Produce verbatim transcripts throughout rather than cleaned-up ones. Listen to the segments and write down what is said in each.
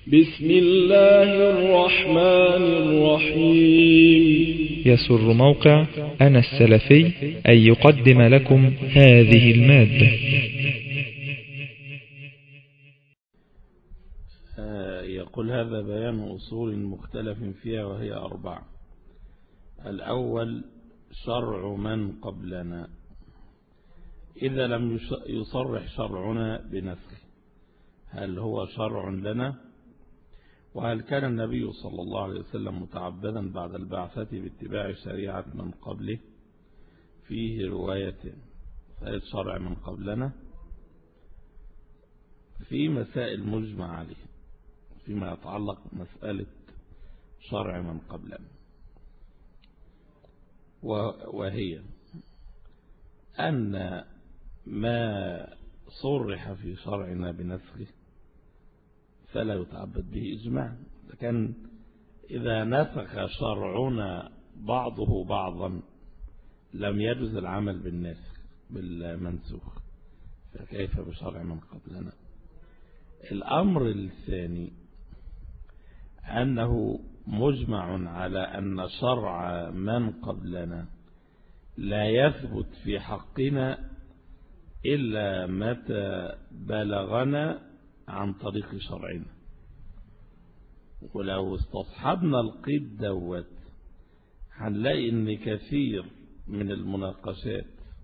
بسم الله الرحمن الرحيم. يسر موقع أنا السلفي أن يقدم لكم هذه المادة. يقول هذا بيان أصول مختلف فيها وهي أربعة. الأول شرع من قبلنا، إذا لم يصرح شرعنا بنسخه هل هو شرع لنا؟ وهل كان النبي صلى الله عليه وسلم متعبدا بعد البعثة باتباع شريعة من قبله؟ فيه رواية فهل شرع من قبلنا في مسائل مجمع عليه فيما يتعلق بمسألة شرع من قبلنا، وهي أن ما صرح في شرعنا بنسخه فلا يتعبد به إجماعا. لكن إذا نسخ شرعنا بعضه بعضا لم يجوز العمل بالناسخ بالمنسوخ، فكيف بشرع من قبلنا؟ الأمر الثاني أنه مجمع على أن شرع من قبلنا لا يثبت في حقنا إلا متى بلغنا عن طريق شرعنا. ولو استصحبنا القيد دوت هنلاقي ان كثير من المناقشات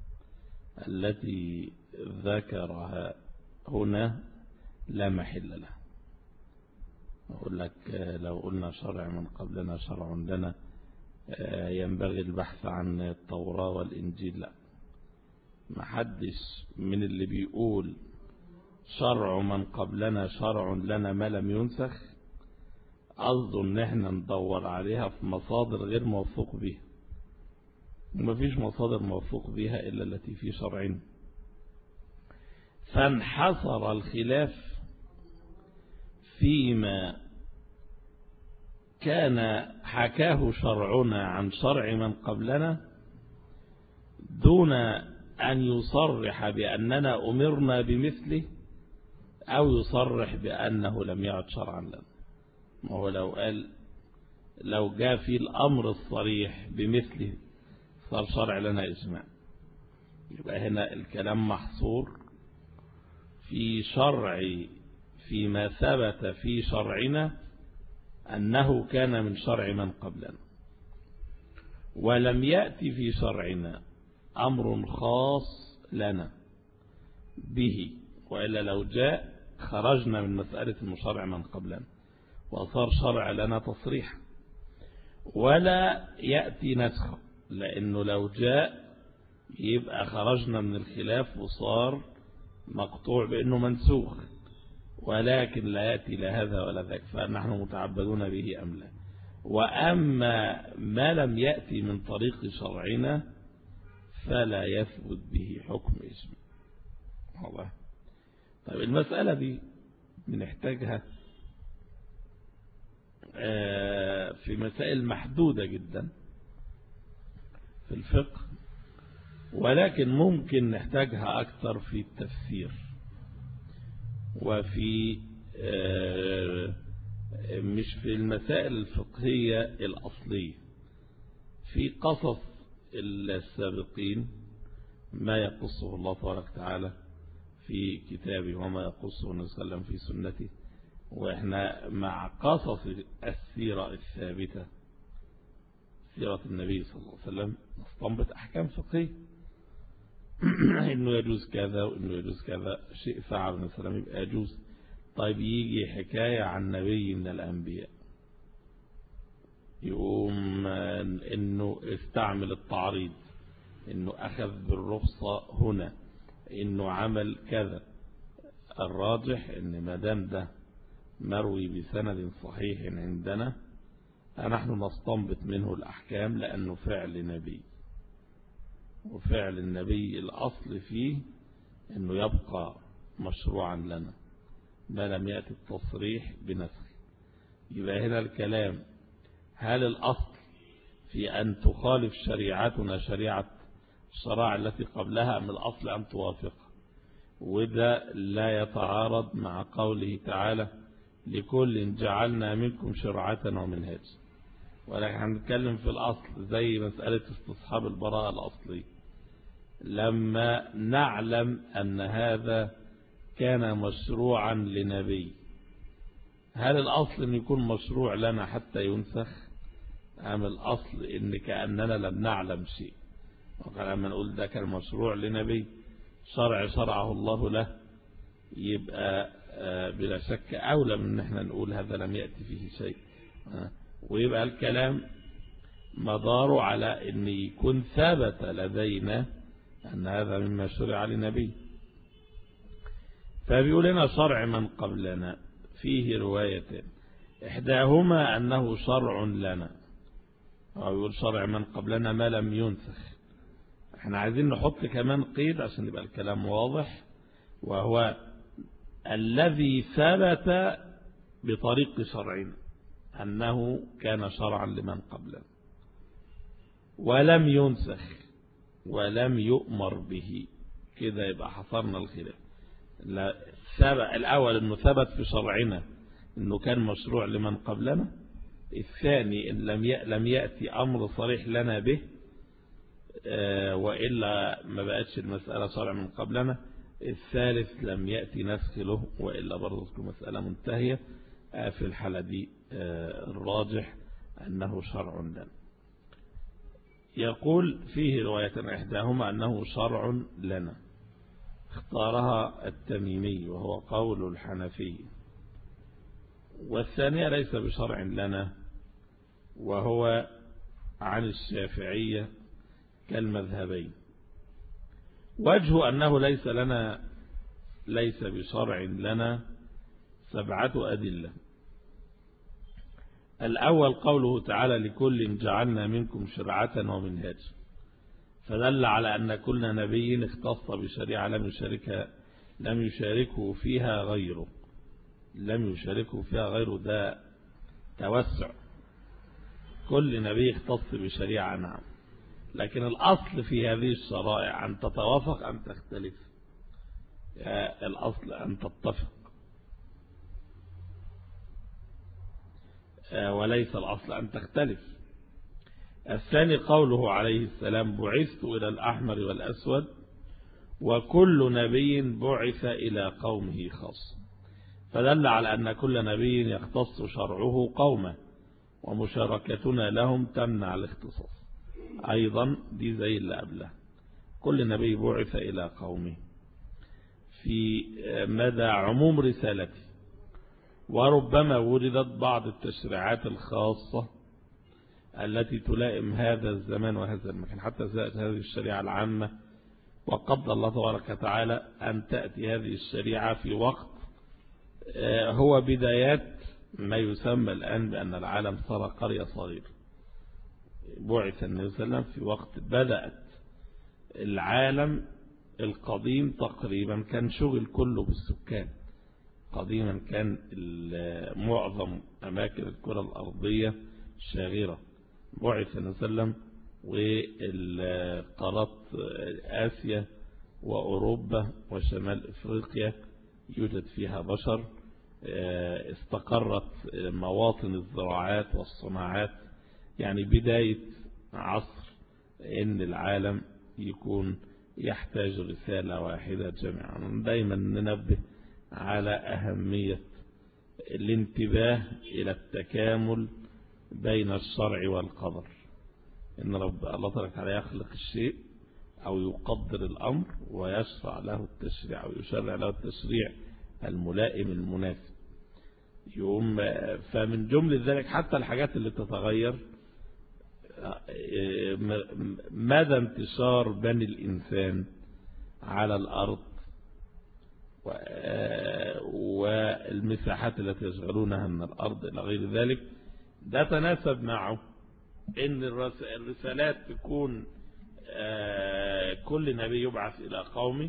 التي ذكرها هنا لا محل لها. أقول لك لو قلنا شرع من قبلنا شرع لنا ينبغي البحث عن التوراة والإنجيل، لا، محدش من اللي بيقول شرع من قبلنا شرع لنا ما لم ينسخ قصده ان احنا ندور عليها في مصادر غير موثوق بها، ومفيش مصادر موثوق بها إلا التي في شرعنا. فانحصر الخلاف فيما كان حكاه شرعنا عن شرع من قبلنا دون أن يصرح بأننا أمرنا بمثله أو يصرح بأنه لم يعد شرعا لنا. ما هو لو قال لو جاء في الأمر الصريح بمثله صار شرع لنا إجماع، يبقى هنا الكلام محصور في شرع فيما ثبت في شرعنا أنه كان من شرع من قبلنا، ولم يأتي في شرعنا أمر خاص لنا به، وإلا لو جاء خرجنا من مسألة المشرع من قبلنا وصار شرع لنا تصريح. ولا يأتي نسخه، لأنه لو جاء يبقى خرجنا من الخلاف وصار مقطوع بأنه منسوخ، ولكن لا يأتي لهذا ولا ذاك، فنحن متعبدون به أم لا. وأما ما لم يأتي من طريق شرعنا فلا يثبت به حكم إجماع. طيب المسألة دي بنحتاجها في مسائل محدودة جدا في الفقه، ولكن ممكن نحتاجها أكثر في التفسير وفي مش في المسائل الفقهية الأصلية، في قصص السابقين ما يقصه الله تبارك وتعالى في كتابه وما يقصه النبي صلى الله عليه وسلم في سنته. وإحنا مع قصص السيرة الثابتة سيرة النبي صلى الله عليه وسلم نستنبط أحكام فقهية إنه يجوز كذا وإنه يجوز كذا، شيء فعل النبي صلى الله عليه وسلم يبقى يجوز. طيب يجي حكاية عن نبي من الأنبياء يقوم إنه استعمل التعريض، إنه أخذ بالرخصة هنا، إنه عمل كذا. الراجح إن ما دام ده مروي بسند صحيح عندنا فنحن نستنبط منه الأحكام، لأنه فعل نبي، وفعل النبي الأصل فيه إنه يبقى مشروعا لنا ما لم يأتي التصريح بنسخ. يبقى هنا الكلام هل الأصل في أن تخالف شريعتنا شريعة الشرائع التي قبلها أم الأصل أن توافقها؟ وده لا يتعارض مع قوله تعالى لكل جعلنا منكم شرعة ومنهاجا. ولكن هنتكلم في الأصل زي مسألة استصحاب البراءة الأصلية، لما نعلم أن هذا كان مشروعا لنبي، هل الأصل أن يكون مشروع لنا حتى ينسخ، أم الأصل أن كأننا لم نعلم شيء؟ وقال لما نقول ده كان مشروع لنبي، شرع شرعه الله له، يبقى بلا شك أولى من أن احنا نقول هذا لم يأتي فيه شيء، ويبقى الكلام مداره على أن يكون ثابت لدينا أن هذا مما شرع لنبي. فبيقول لنا شرع من قبلنا فيه روايتين، إحداهما أنه شرع لنا، أو يقول شرع من قبلنا ما لم ينسخ. احنا عايزين نحط كمان قيد عشان يبقى الكلام واضح، وهو الذي ثبت بطريق شرعنا أنه كان شرعا لمن قبلنا ولم ينسخ ولم يؤمر به، كده يبقى حصرنا الخلاف. الأول أنه ثبت في شرعنا أنه كان مشروع لمن قبلنا، الثاني إن لم يأتي أمر صريح لنا به وإلا ما بقتش المسألة شرع من قبلنا، الثالث لم يأتي نسخ له وإلا برضه تكون مسألة منتهية. في الحالة دي الراجح أنه شرع لنا. يقول فيه رواية إحداهما أنه شرع لنا، اختارها التميمي وهو قول الحنفي، والثانية ليس بشرع لنا وهو عن الشافعية كالمذهبين. وجه أنه ليس لنا ليس بشرع لنا سبعة أدلة. الأول قوله تعالى لكل جعلنا منكم شرعة ومنهاجا، فدل على أن كل نبي اختص بشريعة لم يشاركها لم يشاركه فيها غيره لم يشاركه فيها غيره ده توسع، كل نبي اختص بشريعة نعم، لكن الأصل في هذه الشرائع أن تتوافق أن تختلف، الأصل أن تتفق وليس الأصل أن تختلف. الثاني قوله عليه السلام بعثت إلى الأحمر والأسود، وكل نبي بعث إلى قومه خاص، فدل على أن كل نبي يختص شرعه قومه ومشاركتنا لهم تمنع الاختصاص. أيضا دي زي اللي قبلها، كل نبي بعث إلى قومه في مدى عموم رسالته، وربما وردت بعض التشريعات الخاصة التي تلائم هذا الزمان وهذا المكان، حتى زادت هذه الشريعة العامة، وقدر الله تبارك وتعالى أن تأتي هذه الشريعة في وقت هو بدايات ما يسمى الآن بأن العالم صار قرية صغيرة. بعث النبي صلى الله عليه وسلم في وقت بدأت العالم القديم تقريبا كان شغل كله بالسكان، قديما كان معظم أماكن الكرة الأرضية شاغرة. بعث النبي صلى الله عليه وسلم والقارات آسيا وأوروبا وشمال إفريقيا يوجد فيها بشر، استقرت مواطن الزراعات والصناعات، يعني بداية عصر إن العالم يكون يحتاج رسالة واحدة جميعا. دايما ننبه على أهمية الانتباه إلى التكامل بين الشرع والقدر، إن رب الله تبارك وتعالى يخلق الشيء أو يقدر الأمر ويشرع له التشريع أو يشرع له التشريع الملائم المناسب. يوم فمن جملة ذلك حتى الحاجات اللي تتغير مدى انتشار بني الإنسان على الأرض والمساحات التي يشغلونها من الأرض إلى غير ذلك، ده تناسب معه إن الرسالات تكون كل نبي يبعث إلى قومه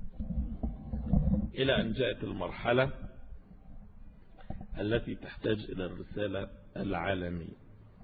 إلى أن جاءت المرحلة التي تحتاج إلى الرسالة العالمية.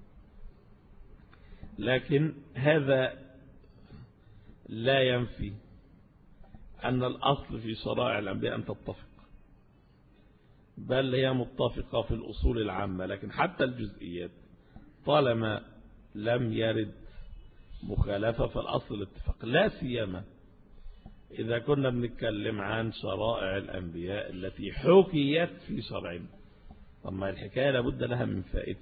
لكن هذا لا ينفي أن الأصل في شرائع الأنبياء أن تتفق، بل هي متفقة في الأصول العامة، لكن حتى الجزئيات طالما لم يرد مخالفة فالأصل الاتفاق، لا سيما إذا كنا بنتكلم عن شرائع الأنبياء التي حكيت في شرعنا. طب ما الحكاية لابد لها من فائدة،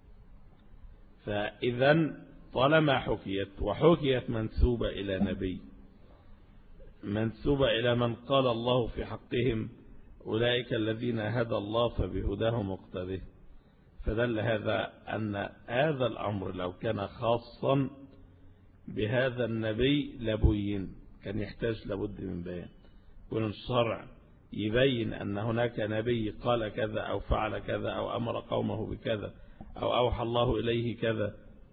فإذا طالما حكيت وحكيت منسوبة إلى نبي، منسوبة إلى من قال الله في حقهم أولئك الذين هدى الله فبهداه مقتده، فدل هذا أن هذا الأمر لو كان خاصا بهذا النبي لبين، كان يحتاج لابد من بيان، كون الشرع يبين أن هناك نبي قال كذا أو فعل كذا أو أمر قومه بكذا أو أوحى الله إليه كذا،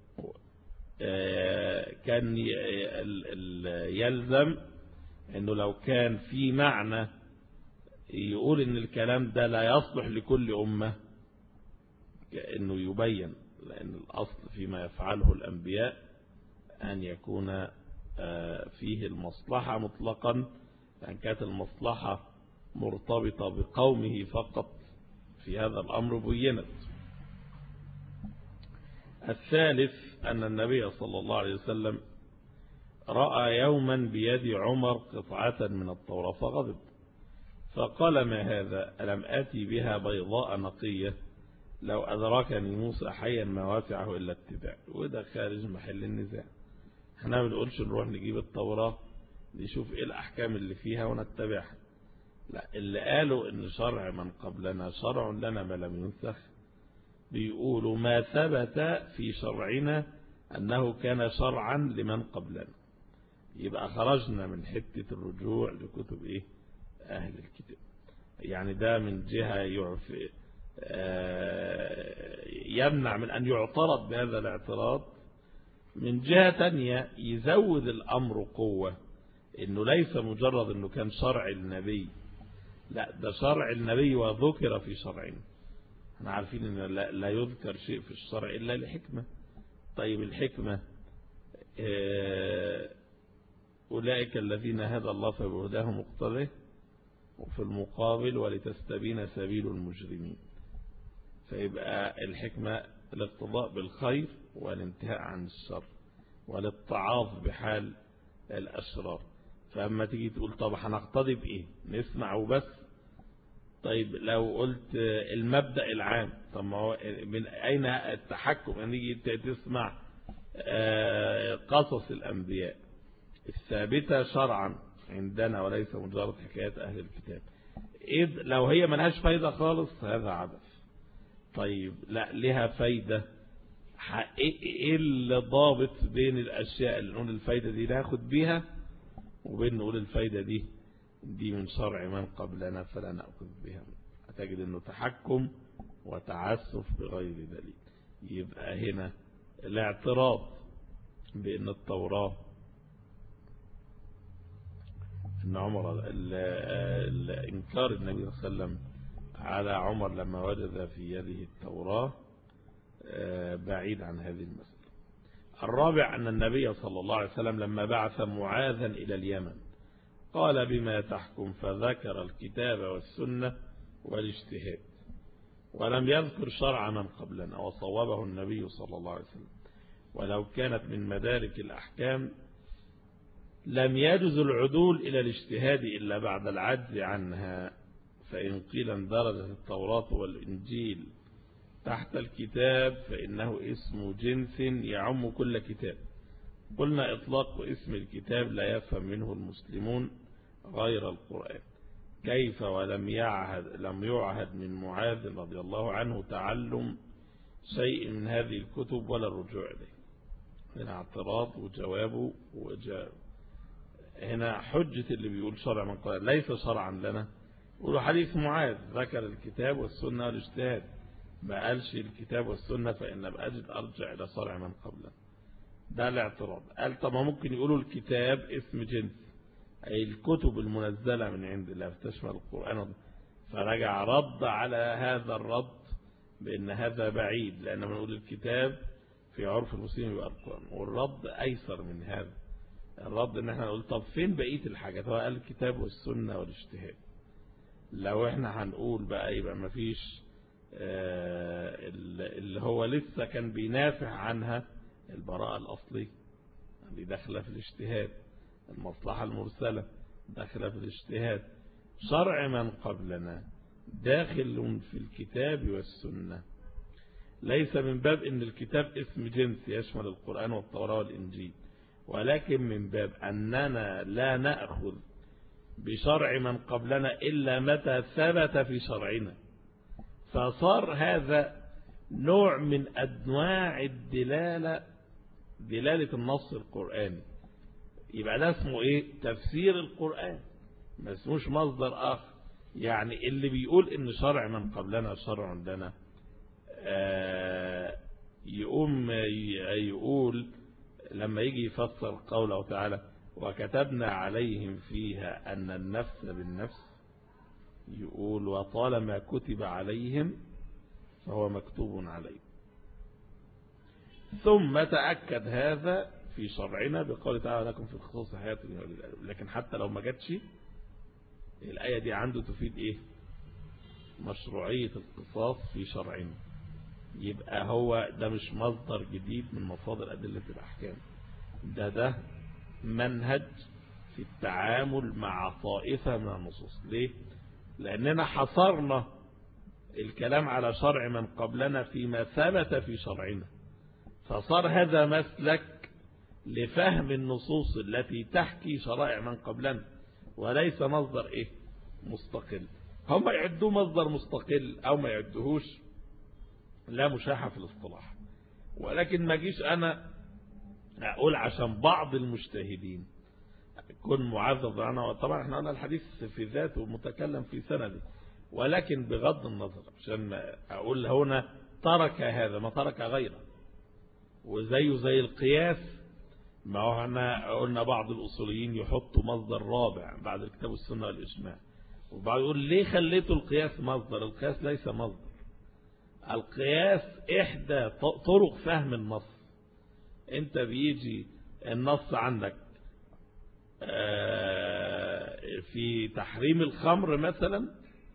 كان يلزم أنه لو كان في معنى يقول أن الكلام ده لا يصلح لكل أمة أنه يبين، لأن الأصل فيما يفعله الأنبياء أن يكون فيه المصلحة مطلقا، لأن كانت المصلحة مرتبطة بقومه فقط في هذا الأمر بينت. الثالث أن النبي صلى الله عليه وسلم رأى يوما بيد عمر قطعة من التوراة فغضب، فقال ما هذا؟ ألم آتي بها بيضاء نقية لو أدركني موسى حيا ما وسعه إلا اتباع. وده خارج محل النزاع، احنا ما بنقولش نروح نجيب التوراة نشوف ايه الأحكام اللي فيها ونتبعها، لا، اللي قالوا ان شرع من قبلنا شرع لنا ما لم ينسخ، بيقولوا ما ثبت في شرعنا أنه كان شرعا لمن قبلنا، يبقى خرجنا من حتة الرجوع لكتب إيه أهل الكتاب. يعني ده من جهة يعفي يمنع من أن يعترض بهذا الاعتراض، من جهة تانية يزود الأمر قوة، إنه ليس مجرد إنه كان شرع النبي، لا، ده شرع النبي وذكر في شرعنا. احنا عارفين ان لا يذكر شيء في الشرع الا لحكمة. طيب الحكمة اولئك الذين هدى الله فبهداه مقتده، وفي المقابل ولتستبين سبيل المجرمين، فيبقى الحكمة الاقتضاء بالخير والانتهاء عن الشر والاتعاظ بحال الاشرار. فاما تيجي تقول طب هنقتضي بايه؟ نسمع وبس؟ طيب لو قلت المبدأ العام، طب ما هو من أين التحكم أن يجي تسمع قصص الأنبياء الثابتة شرعا عندنا وليس مجرد حكايات أهل الكتاب، إذ لو هي ملهاش فايدة خالص هذا عبث. طيب لا، لها فايدة، إيه اللي ضابط بين الأشياء اللي نقول الفايدة دي ناخد بيها وبين نقول الفايدة دي دي من شرع من قبلنا فلا نأخذ بها؟ هتجد انه تحكم وتعسف بغير دليل. يبقى هنا الاعتراض بان التوراة ان عمر الانكار النبي صلى الله عليه وسلم على عمر لما وجد في يده التوراة بعيد عن هذه المسألة. الرابع أن النبي صلى الله عليه وسلم لما بعث معاذا إلى اليمن قال بما تحكم، فذكر الكتاب والسنة والاجتهاد، ولم يذكر شرع من قبلنا، وصوبه النبي صلى الله عليه وسلم. ولو كانت من مدارك الأحكام لم يجوز العدول إلى الاجتهاد إلا بعد العجز عنها، فإن قيل اندرجت التوراة والإنجيل تحت الكتاب فإنه اسم جنس يعم كل كتاب. قلنا إطلاق اسم الكتاب لا يفهم منه المسلمون غير القرآن، كيف ولم يعهد لم يعهد من معاذ رضي الله عنه تعلم شيء من هذه الكتب ولا الرجوع إليه. هنا اعتراض وجوابه وجاب. هنا حجة اللي بيقول شرع من قبل ليس شرعا لنا، يقولوا حديث معاذ ذكر الكتاب والسنة والاجتهاد، ما قالش الكتاب والسنة فإن بأجد أرجع إلى شرع من قبلنا. ده الاعتراض. قال طب ممكن يقولوا الكتاب اسم جنس، أي الكتب المنزلة من عند الله تشمل القرآن، فرجع رد على هذا الرد بأن هذا بعيد، لأن بنقول الكتاب في عرف المسلمين يبقى القرآن، والرد أيسر من هذا الرد، ان احنا نقول طب فين بقية الحاجات؟ هو قال الكتاب والسنة والاجتهاد، لو احنا هنقول بقى يبقى مفيش اللي هو لسه كان بينافع عنها البراءة الأصلية اللي داخله في الاجتهاد، المصلحة المرسلة داخله في الاجتهاد. شرع من قبلنا داخل في الكتاب والسنة، ليس من باب ان الكتاب اسم جنس يشمل القرآن والتوراة والإنجيل، ولكن من باب أننا لا نأخذ بشرع من قبلنا إلا متى ثبت في شرعنا. فصار هذا نوع من أنواع الدلالة، دلالة النص القرآني. يبقى ده اسمه ايه؟ تفسير القرآن، ما اسموش مصدر آخر. يعني اللي بيقول ان شرع من قبلنا شرع لنا آه يقوم يقول لما يجي يفسر قوله تعالى وكتبنا عليهم فيها أن النفس بالنفس، يقول وطالما كتب عليهم فهو مكتوب عليهم. ثم تأكد هذا في شرعنا بقول تعالى لكم في القصاص حياة. لكن حتى لو ما جاتش الآية دي عنده تفيد ايه؟ مشروعية القصاص في شرعنا. يبقى هو ده مش مصدر جديد من مصادر أدلة الأحكام، ده ده منهج في التعامل مع طائفة من النصوص. ليه؟ لأننا حصرنا الكلام على شرع من قبلنا فيما ثبت في شرعنا، فصار هذا مسلك لفهم النصوص التي تحكي شرائع من قبلنا، وليس مصدر ايه؟ مستقل. هم يعدوه مصدر مستقل او ما يعدوهوش لا مشاحة في الاصطلاح. ولكن ما جيش انا اقول عشان بعض المجتهدين يكون معذب عنه. طبعا احنا قلنا الحديث في ذاته متكلم في سنده، ولكن بغض النظر عشان اقول هنا ترك هذا ما ترك غيره. وزيه زي القياس، ما هو احنا قلنا بعض الاصوليين يحطوا مصدر رابع بعد الكتاب والسنة والاجماع، وبعض يقول ليه خليتوا القياس مصدر؟ القياس ليس مصدر، القياس احدى طرق فهم النص. انت بيجي النص عندك في تحريم الخمر مثلا،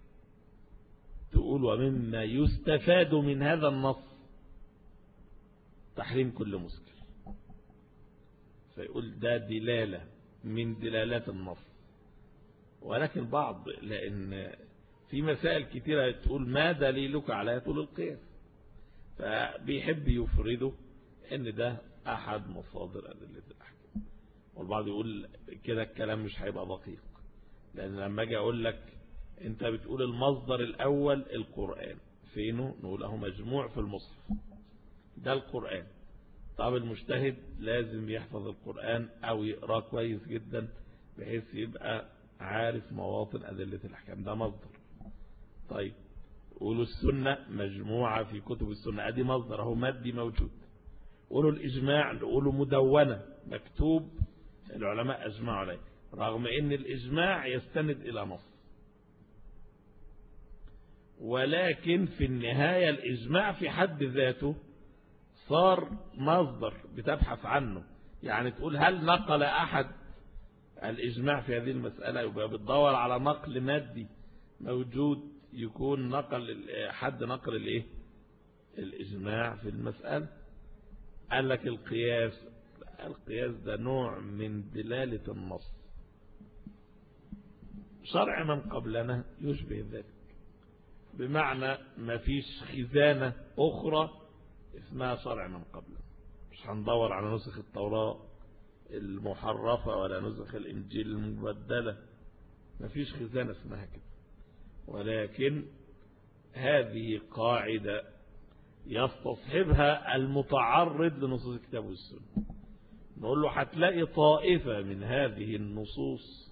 تقول ومما يستفاد من هذا النص تحريم كل مسكر، فيقول ده دلالة من دلالات النص. ولكن بعض لأن في مسائل كتيرة تقول ما دليلك على طول القياس، فبيحب يفرده ان ده احد مصادر أدلة الأحكام. والبعض يقول كده الكلام مش هيبقى دقيق، لأن لما اجي اقول لك انت بتقول المصدر الاول القرآن، فينه؟ نقول له مجموع في المصحف، ده القرآن. طب المجتهد لازم يحفظ القرآن او يقرأ كويس جدا بحيث يبقى عارف مواطن أدلة الأحكام، ده مصدر. طيب قولوا السنة مجموعة في كتب السنة، ادي مصدر اهو مادي موجود. قولوا الإجماع، قولوا مدونة مكتوب العلماء أجمعوا عليه، رغم ان الإجماع يستند إلى نص، ولكن في النهاية الإجماع في حد ذاته صار مصدر بتبحث عنه. يعني تقول هل نقل أحد الإجماع في هذه المسألة، يبقى بتدور على نقل مادي موجود يكون نقل حد نقل الايه الإجماع في المسألة. قال لك القياس، القياس ده نوع من دلالة النص. شرع من قبلنا يشبه ذلك، بمعنى ما فيش خزانة أخرى اسمها شرع من قبلنا. مش هندور على نسخ التوراة المحرفة ولا نسخ الإنجيل المبدلة، ما فيش خزانة اسمها كده. ولكن هذه قاعدة يستصحبها المتعرض لنصوص الكتاب والسنة. نقول له هتلاقي طائفة من هذه النصوص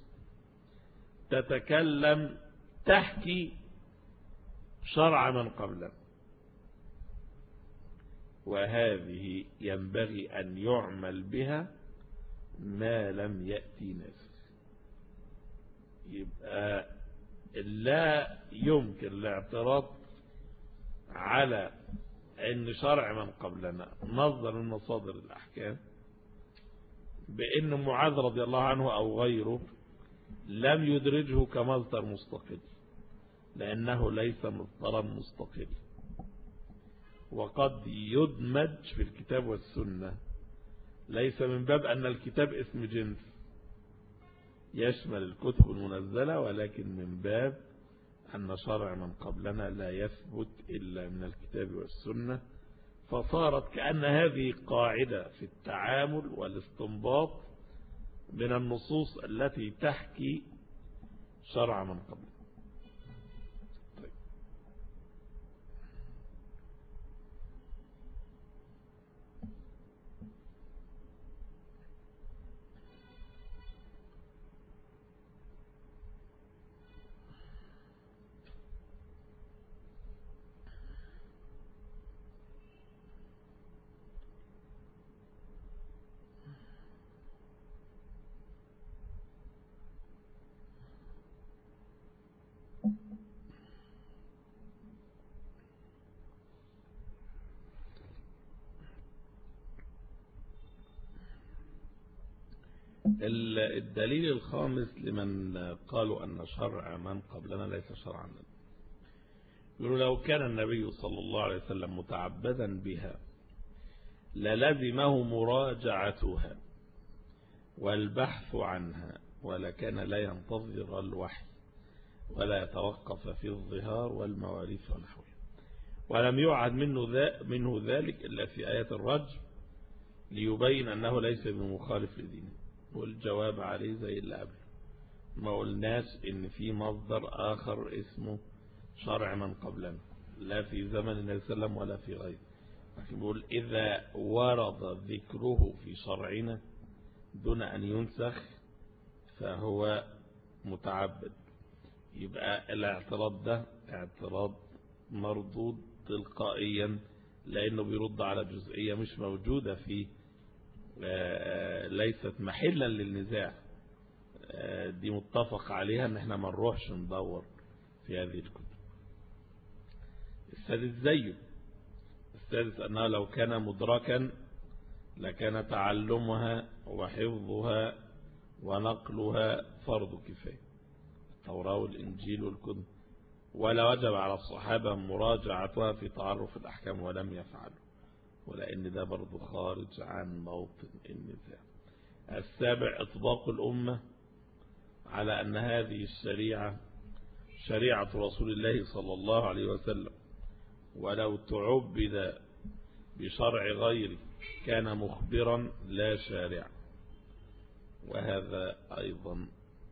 تتكلم تحكي شرع من قبلنا، وهذه ينبغي أن يعمل بها ما لم يأتي ناسخ. يبقى لا يمكن الاعتراض على ان شرع من قبلنا مصدر من مصادر الأحكام بأن معاذ رضي الله عنه أو غيره لم يدرجه كمصدر مستقل، لأنه ليس مصدرا مستقل. وقد يدمج في الكتاب والسنة، ليس من باب أن الكتاب اسم جنس يشمل الكتب المنزلة، ولكن من باب أن شرع من قبلنا لا يثبت إلا من الكتاب والسنة، فصارت كأن هذه قاعدة في التعامل والاستنباط من النصوص التي تحكي شرع من قبلنا. طيب. الدليل الخامس لمن قالوا أن شرع من قبلنا ليس شرعا لنا، يقولوا لو كان النبي صلى الله عليه وسلم متعبدا بها للزمه مراجعتها والبحث عنها، ولكان لا ينتظر الوحي ولا يتوقف في الظهار والمواريث ونحوها، ولم يعد منه, منه ذلك إلا في آية الرجم ليبين أنه ليس بمخالف لدينه. والجواب عليه زي اللي قبل، ما قلناش إن في مصدر آخر اسمه شرع من قبلنا، لا في زمن النبي صلى الله عليه وسلم ولا في غيره، لكن بيقول إذا ورد ذكره في شرعنا دون أن ينسخ فهو متعبد. يبقى الاعتراض ده اعتراض مردود تلقائيا، لأنه بيرد على جزئية مش موجودة في ليست محلا للنزاع، دي متفق عليها ان احنا ما نروحش ندور في هذه الكتب. السادس زيه، السادس أنه لو كان مدركا لكان تعلمها وحفظها ونقلها فرض كفاية، التوراة والإنجيل والكتب، ولا وجب على الصحابة مراجعتها في تعرف الأحكام ولم يفعلوا، ولأن ده برضو خارج عن موطن النزاع. السابع إطباق الأمة على أن هذه الشريعة شريعة رسول الله صلى الله عليه وسلم، ولو تعبد بشرع غيره كان مخبرا لا شارع، وهذا أيضا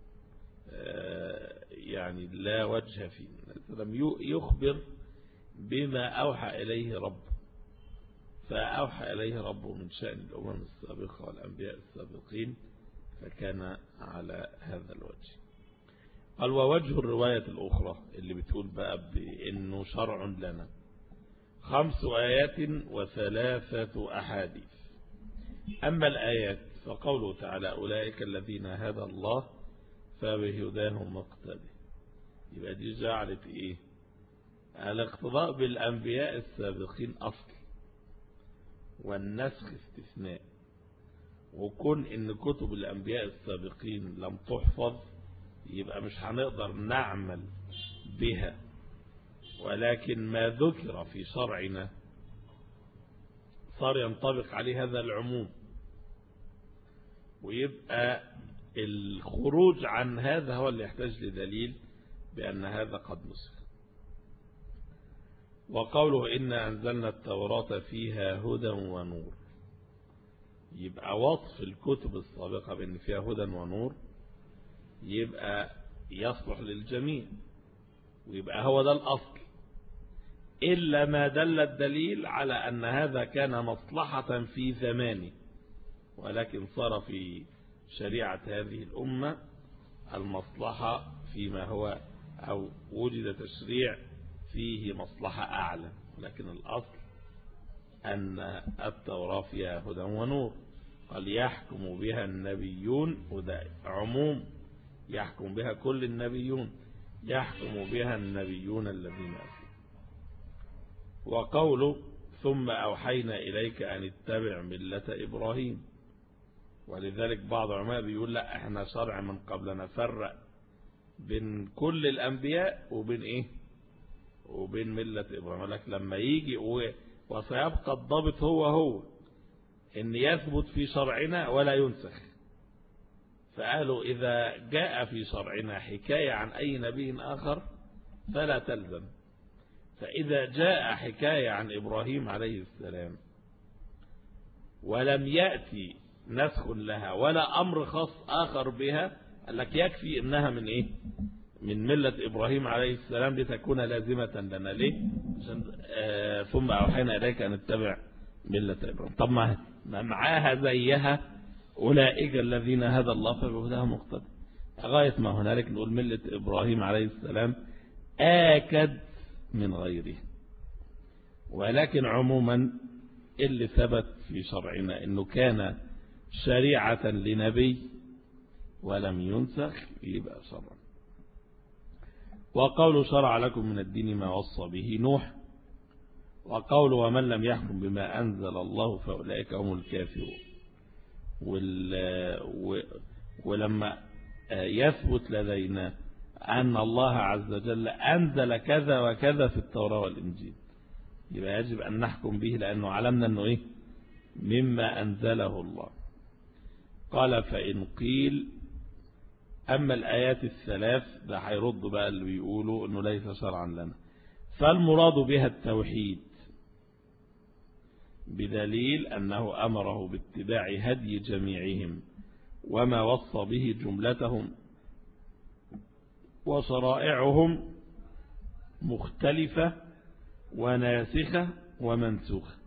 يعني لا وجه فيه. لم يخبر بما أوحى إليه ربه، فأوحى إليه ربه من شأن الأمم السابقة والأنبياء السابقين، فكان على هذا الوجه. قال ووجه الرواية الأخرى اللي بتقول بقى بأنه شرع لنا خمس آيات وثلاثة أحاديث. أما الآيات فقوله تعالى أولئك الذين هدى الله فبهداهم مقتدي، يبقى دي جعلت إيه؟ الاقتضاء بالأنبياء السابقين أصل، والنسخ استثناء، وكون إن كتب الأنبياء السابقين لم تحفظ يبقى مش هنقدر نعمل بها، ولكن ما ذكر في شرعنا صار ينطبق عليه هذا العموم، ويبقى الخروج عن هذا هو اللي يحتاج لدليل بأن هذا قد نسخ. وقوله إنا أنزلنا التوراة فيها هدى ونور، يبقى وصف الكتب السابقة بأن فيها هدى ونور يبقى يصلح للجميع، ويبقى هو ده الأصل، إلا ما دل الدليل على أن هذا كان مصلحة في زمانه، ولكن صار في شريعة هذه الأمة المصلحة فيما هو أو وجد تشريع فيه مصلحة أعلى، لكن الأصل أن التوراة فيها هدى ونور. قال يحكم بها النبيون، وده عموم يحكم بها كل النبيون، يحكم بها النبيون الذين أسلموا. وقوله ثم أوحينا إليك أن اتبع ملة إبراهيم، ولذلك بعض العلماء بيقول لا احنا شرع من قبلنا فرق بين كل الأنبياء وبين إيه وبين ملة إبراهيم. لك لما يجي وسيبقى الضابط هو هو إن يثبت في شرعنا ولا ينسخ. فقالوا إذا جاء في شرعنا حكاية عن أي نبي آخر فلا تلزم، فإذا جاء حكاية عن إبراهيم عليه السلام ولم يأتي نسخ لها ولا أمر خاص آخر بها، قال لك يكفي إنها من إيه من ملة إبراهيم عليه السلام لتكون لازمة لنا. ليه؟ عشان آه ثم أوحينا إليك أن اتبع ملة إبراهيم. طب ما معاها زيها أولئك الذين هدى الله فبهداهم مقتدى. غاية ما هنالك نقول ملة إبراهيم عليه السلام آكد من غيره. ولكن عموما اللي ثبت في شرعنا إنه كان شريعة لنبي ولم ينسخ يبقى شرعا. وقول شرع لكم من الدين ما وصى به نوح، وقول ومن لم يحكم بما أنزل الله فأولئك هم الكافرون. ولما يثبت لدينا أن الله عز وجل أنزل كذا وكذا في التوراة والإنجيل يبقى يجب أن نحكم به، لأنه علمنا أنه إيه مما أنزله الله. قال فإن قيل أما الآيات الثلاث ده هيرد بقى اللي بيقولوا أنه ليس شرعا لنا، فالمراد بها التوحيد بدليل أنه أمره باتباع هدي جميعهم وما وصى به جملتهم، وشرائعهم مختلفة وناسخة ومنسوخة،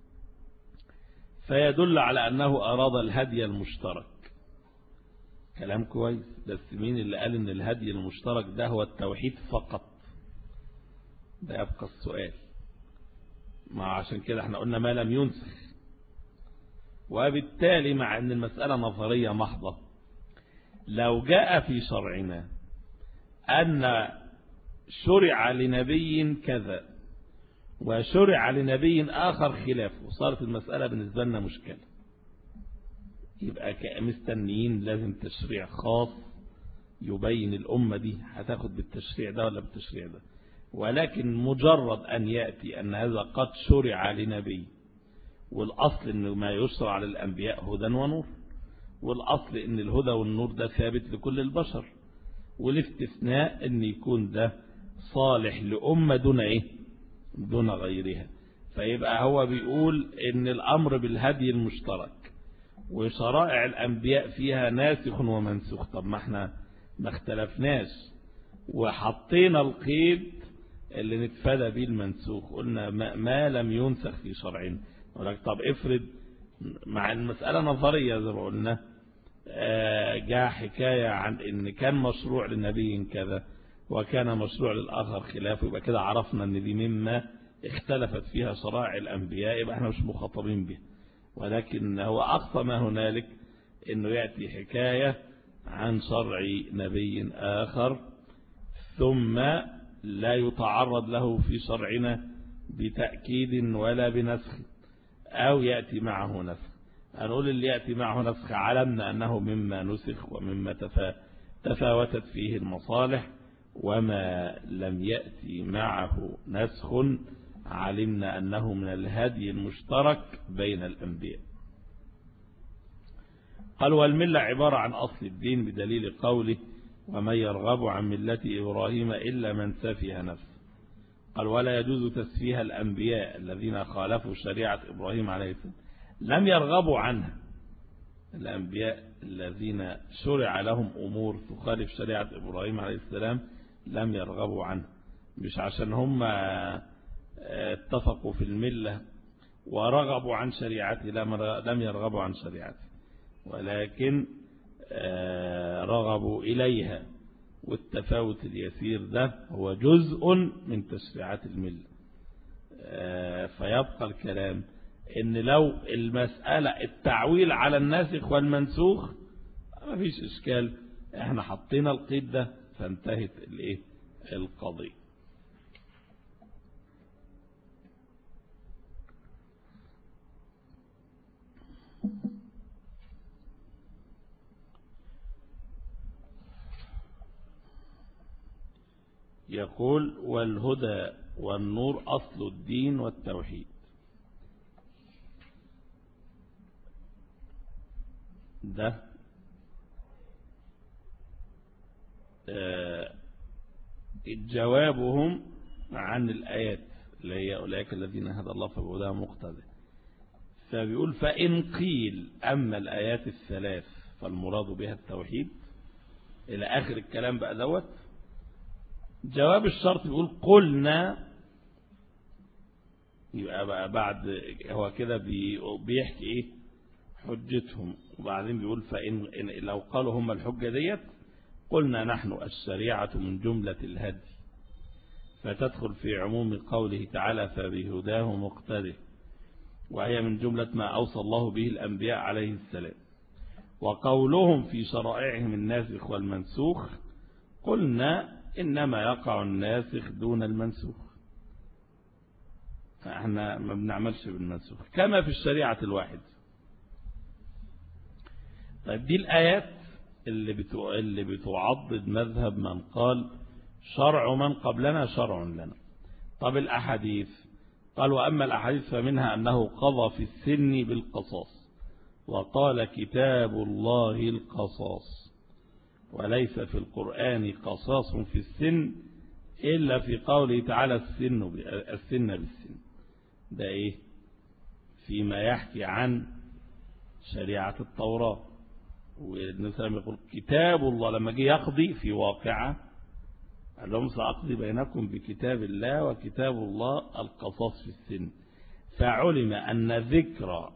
فيدل على أنه أراد الهدي المشترك. كلام كويس، بس مين اللي قال ان الهدي المشترك ده هو التوحيد فقط؟ ده يبقى السؤال. ما عشان كده احنا قلنا ما لم ينسخ، وبالتالي مع ان المسألة نظرية محضة لو جاء في شرعنا أن شرع لنبي كذا وشرع لنبي آخر خلافه صارت المسألة بالنسبة لنا مشكلة، يبقى مستنيين لازم تشريع خاص يبين الأمة دي هتاخد بالتشريع ده ولا بالتشريع ده. ولكن مجرد أن يأتي أن هذا قد شرع لنبي، والأصل أنه ما يشرع للأنبياء هدى ونور، والأصل أن الهدى والنور ده ثابت لكل البشر، والاستثناء أن يكون ده صالح لأمة دون إيه دون غيرها. فيبقى هو بيقول أن الأمر بالهدي المشترك وشرائع الأنبياء فيها ناسخ ومنسوخ. طب ما احنا ما اختلفناش وحطينا القيد اللي نتفادى به المنسوخ، قلنا ما, ما لم ينسخ في شرعنا. ولكن طب افرض مع المسألة نظرية زي ما قلنا جاء حكاية عن ان كان مشروع لنبي كذا وكان مشروع للآخر خلافه، يبقى كده عرفنا ان دي مما اختلفت فيها شرائع الأنبياء، يبقى احنا مش مخاطبين به. ولكن هو أقصى ما هنالك أنه يأتي حكاية عن شرع نبي آخر ثم لا يتعرض له في شرعنا بتأكيد ولا بنسخ، أو يأتي معه نسخ. هنقول اللي يأتي معه نسخ علمنا أنه مما نسخ ومما تفاوتت فيه المصالح، وما لم يأتي معه نسخ علمنا أنه من الهدي المشترك بين الأنبياء. قال والملة عبارة عن أصل الدين بدليل قوله ومن يرغب عن ملة إبراهيم إلا من سفه نفسه. قال ولا يجوز تسفيه الأنبياء الذين خالفوا شريعة إبراهيم عليه السلام، لم يرغبوا عنها. الأنبياء الذين شرع لهم أمور تخالف شريعة إبراهيم عليه السلام لم يرغبوا عنها، مش عشان هم اتفقوا في الملة ورغبوا عن شريعته، لم يرغبوا عن شريعته، ولكن رغبوا إليها، والتفاوت اليسير ده هو جزء من تشريعات الملة. فيبقى الكلام ان لو المسألة التعويل على الناسخ والمنسوخ ما فيش اشكال، احنا حطينا القيد ده فانتهت الايه القضية. يقول والهدى والنور أصل الدين والتوحيد. ده جوابهم عن الآيات اللي هي أولئك الذين هدى الله فبهداهم مقتدى. فبيقول فإن قيل أما الآيات الثلاث فالمراد بها التوحيد إلى آخر الكلام بقى دوت. جواب الشرط بيقول قلنا، يبقى بقى بعد هو كده بيحكي إيه حجتهم، وبعدين بيقول فإن لو قالوا هم الحجة ديت قلنا نحن الشريعة من جملة الهدي فتدخل في عموم قوله تعالى فبهداه مقتدى، وهي من جملة ما أوصى الله به الأنبياء عليه السلام. وقولهم في شرائعهم الناسخ والمنسوخ قلنا إنما يقع الناسخ دون المنسوخ، فإحنا ما بنعملش بالمنسوخ كما في الشريعة الواحد. طيب دي الآيات اللي اللي بتعضد مذهب من قال شرع من قبلنا شرع لنا. طب الأحاديث قال وأما الأحاديث فمنها أنه قضى في السن بالقصاص وقال كتاب الله القصاص، وليس في القرآن قصاص في السن إلا في قوله تعالى السن السن بالسن. ده إيه فيما يحكي عن شريعة التوراة. والنبي صلى الله عليه وسلم يقول كتاب الله لما جه يقضي في واقعة قال لهم سأقضي بينكم بكتاب الله وكتاب الله القصاص في السن. فعلم أن ذكر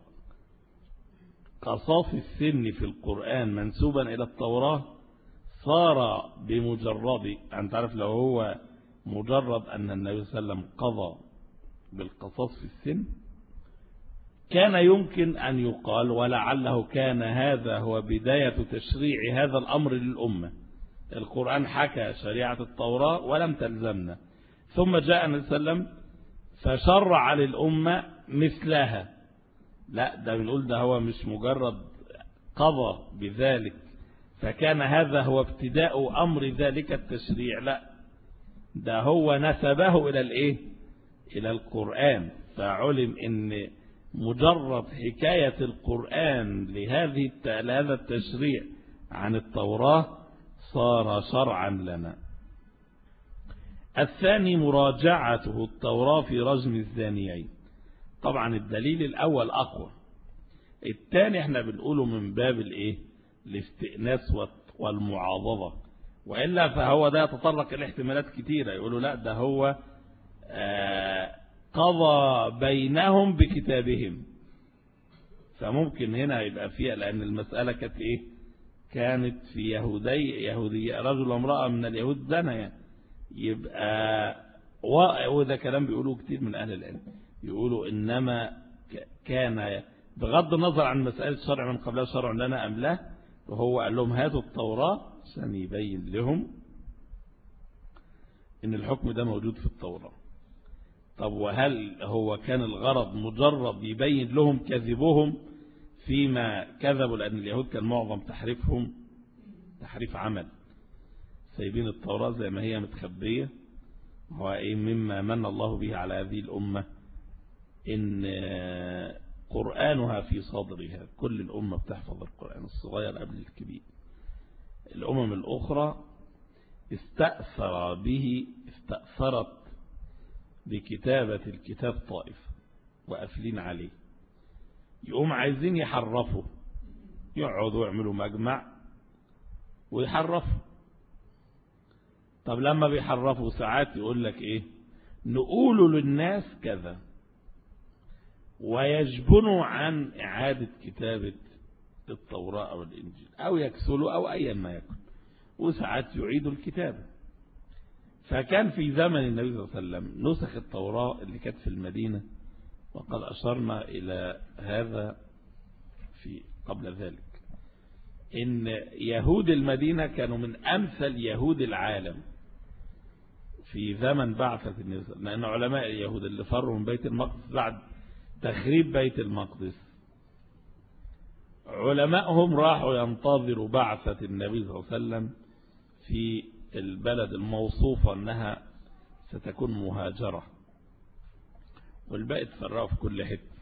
قصاص السن في القرآن منسوبا إلى التوراة صار بمجرد أن تعرف لو هو مجرد أن النبي صلى الله عليه وسلم قضى بالقصاص في السن كان يمكن أن يقال ولعله كان هذا هو بداية تشريع هذا الأمر للأمة. القرآن حكى شريعة التوراة ولم تلزمنا، ثم جاء النبي صلى الله عليه وسلم فشرع للأمة مثلها. لا ده بنقول ده هو مش مجرد قضى بذلك فكان هذا هو ابتداء أمر ذلك التشريع، لا ده هو نسبه إلى الإيه إلى القرآن. فعلم إن مجرد حكاية القرآن لهذه لهذا التشريع عن التوراة صار شرعا لنا. الثاني مراجعته التوراة في رجم الزانيين. طبعا الدليل الأول أقوى، الثاني احنا بنقوله من باب الايه الاستئناس والمعاضدة، وإلا فهو ده يتطرق إلى احتمالات كتيرة. يقولوا لا ده هو آه قضى بينهم بكتابهم، فممكن هنا يبقى فيها لأن المسألة كانت إيه كانت في يهودي يهودي رجل وامرأة من اليهود زنا، يبقى وده كلام بيقولوا كتير من أهل العلم، يقولوا إنما كان بغض النظر عن مسألة شرع من قبلها شرع لنا أم لا، وهو قال لهم هاتوا التوراة عشان يبين لهم إن الحكم ده موجود في التوراة. طب وهل هو كان الغرض مجرد يبين لهم كذبهم فيما كذبوا، لأن اليهود كان معظم تحريفهم تحريف عمل، سايبين التوراة زي ما هي متخبية. وإيه مما من الله به على هذه الأمة إن قرآنها في صدرها، كل الأمة بتحفظ القرآن الصغير قبل الكبير. الأمم الأخرى استأثر به استأثرت بكتابة الكتاب طائفة وقافلين عليه، يقوم عايزين يحرفوا، يقعدوا يعملوا مجمع ويحرفوا. طب لما بيحرفوا ساعات يقول لك ايه نقول للناس كذا، ويجبنوا عن إعادة كتابة التوراة أو الإنجيل أو يكسلوا أو أيا ما يكن، وساعات يعيدوا الكتابة. فكان في زمن النبي صلى الله عليه وسلم نسخ التوراة اللي كانت في المدينة، وقد أشرنا إلى هذا في قبل ذلك، إن يهود المدينة كانوا من أمثل يهود العالم في زمن بعثة النبي صلى الله عليه وسلم، لأن علماء اليهود اللي فروا من بيت المقدس بعد تخريب بيت المقدس علماءهم راحوا ينتظروا بعثة النبي صلى الله عليه وسلم في البلد الموصوفة أنها ستكون مهاجرة، والباقي تفرقوا في كل حتة.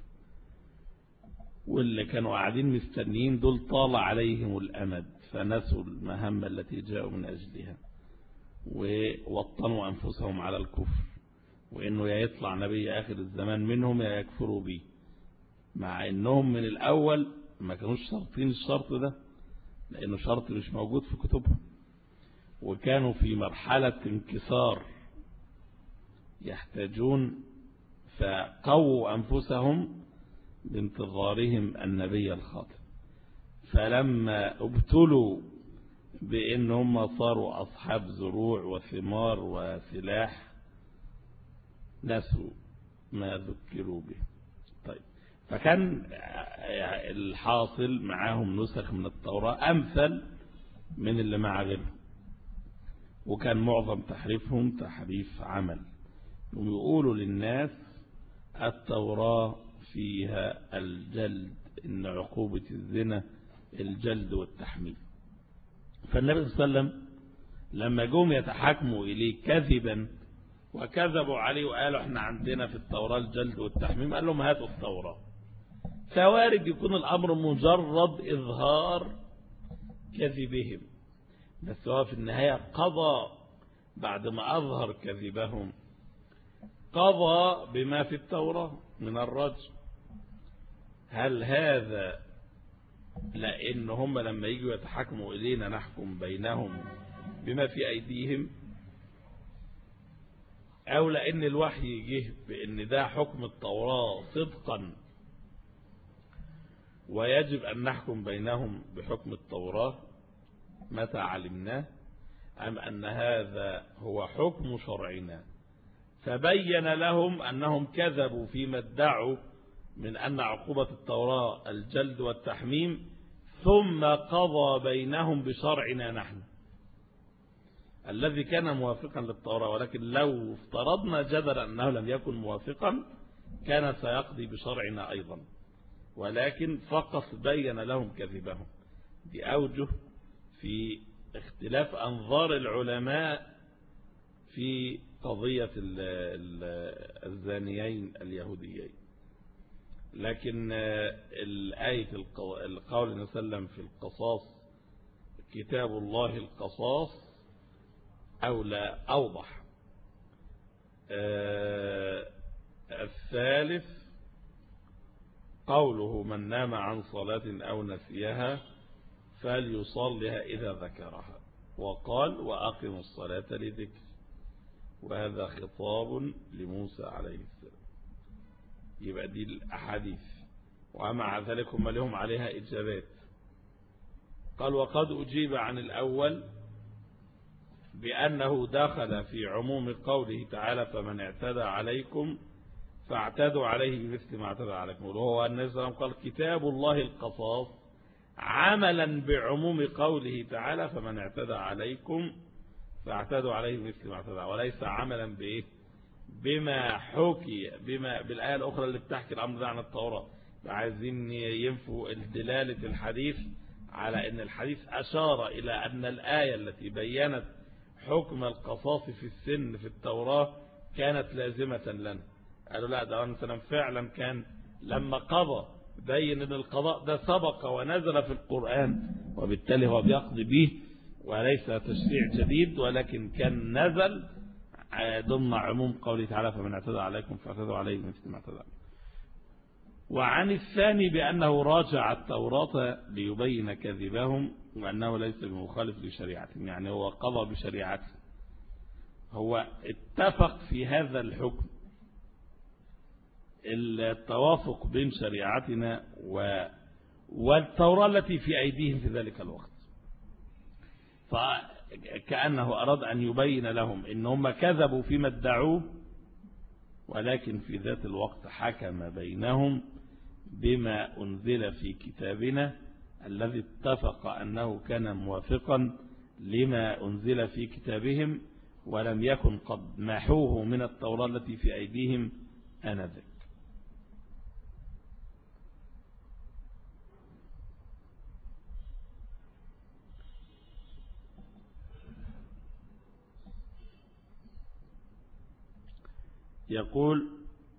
واللي كانوا قاعدين مستنيين دول طال عليهم الأمد فنسوا المهمة التي جاءوا من أجلها، ووطنوا أنفسهم على الكفر، وإنه يطلع نبي آخر الزمان منهم يا يكفروا به، مع إنهم من الأول ما كانوش شرطين الشرط ده، لأنه شرط مش موجود في كتبهم، وكانوا في مرحلة انكسار يحتاجون، فقووا أنفسهم بانتظارهم النبي الخاتم. فلما ابتلوا بأنهم صاروا أصحاب زروع وثمار وسلاح نسوا ما ذكروا به. طيب، فكان الحاصل معاهم نسخ من التوراة أمثل من اللي مع غيرهم، وكان معظم تحريفهم تحريف عمل. ويقولوا للناس التوراة فيها الجلد، إن عقوبة الزنا الجلد والتحميل. فالنبي صلى الله عليه وسلم لما جم يتحاكموا إليه كذبا وكذبوا عليه وقالوا احنا عندنا في التوراة الجلد والتحميم، قال لهم هاتوا التوراة. فوارد يكون الأمر مجرد إظهار كذبهم، بس هو في النهاية قضى بعد ما أظهر كذبهم، قضى بما في التوراة من الرجم. هل هذا لأن هم لما يجوا يتحكموا إلينا نحكم بينهم بما في أيديهم، أو لأن الوحي جه بأن ده حكم التوراة صدقا ويجب أن نحكم بينهم بحكم التوراة متى علمناه، أم أن هذا هو حكم شرعنا فبين لهم أنهم كذبوا فيما ادعوا من أن عقوبة التوراة الجلد والتحميم، ثم قضى بينهم بشرعنا نحن الذي كان موافقا للتوراة. ولكن لو افترضنا جدلا أنه لم يكن موافقا كان سيقضي بشرعنا أيضا، ولكن فقط بين لهم كذبهم. دي أوجه في اختلاف أنظار العلماء في قضية الزانيين اليهوديين. لكن الآية القول صلى الله عليه وسلم في القصاص كتاب الله القصاص أولى أوضح. الثالث قوله من نام عن صلاة أو نسيها فليصلها إذا ذكرها، وقال وأقم الصلاة لذكر، وهذا خطاب لموسى عليه السلام. يبقى دي الأحاديث، ومع ذلك هم لهم عليها إجابات. قال وقد أجيب عن الأول بأنه دخل في عموم قوله تعالى فمن اعتدى عليكم فاعتدوا عليه بمثل ما اعتدى عليكم، وهو أن النبي صلى الله عليه وسلم قال كتاب الله القصاص عملا بعموم قوله تعالى فمن اعتدى عليكم فاعتدوا عليه بمثل ما اعتدى، وليس عملا بإيه بما حكي بما بالآية الأخرى اللي بتحكي الأمر ده عن التوراة. عايزين ينفوا دلالة الحديث على أن الحديث أشار إلى أن الآية التي بيّنت حكم القصاص في السن في التوراة كانت لازمة لنا. قالوا لا، ده مثلا فعلا كان لما قضى بين أن القضاء ده سبق ونزل في القرآن، وبالتالي هو بيقضي به وليس تشريع جديد، ولكن كان نزل ضمن عموم قوله تعالى فمن اعتدى عليكم فاعتدوا عليه مثل ما اعتدى. وعن الثاني بأنه راجع التوراة ليبين كذبهم وأنه ليس بمخالف لشريعتهم، يعني هو قضى بشريعته، هو اتفق في هذا الحكم التوافق بين شريعتنا والتوراة التي في أيديهم في ذلك الوقت. فكأنه أراد أن يبين لهم إنهم كذبوا فيما ادعوه، ولكن في ذات الوقت حكم بينهم بما أنزل في كتابنا الذي اتفق أنه كان موافقا لما أنزل في كتابهم، ولم يكن قد محوه من التوراة التي في أيديهم آنذاك. يقول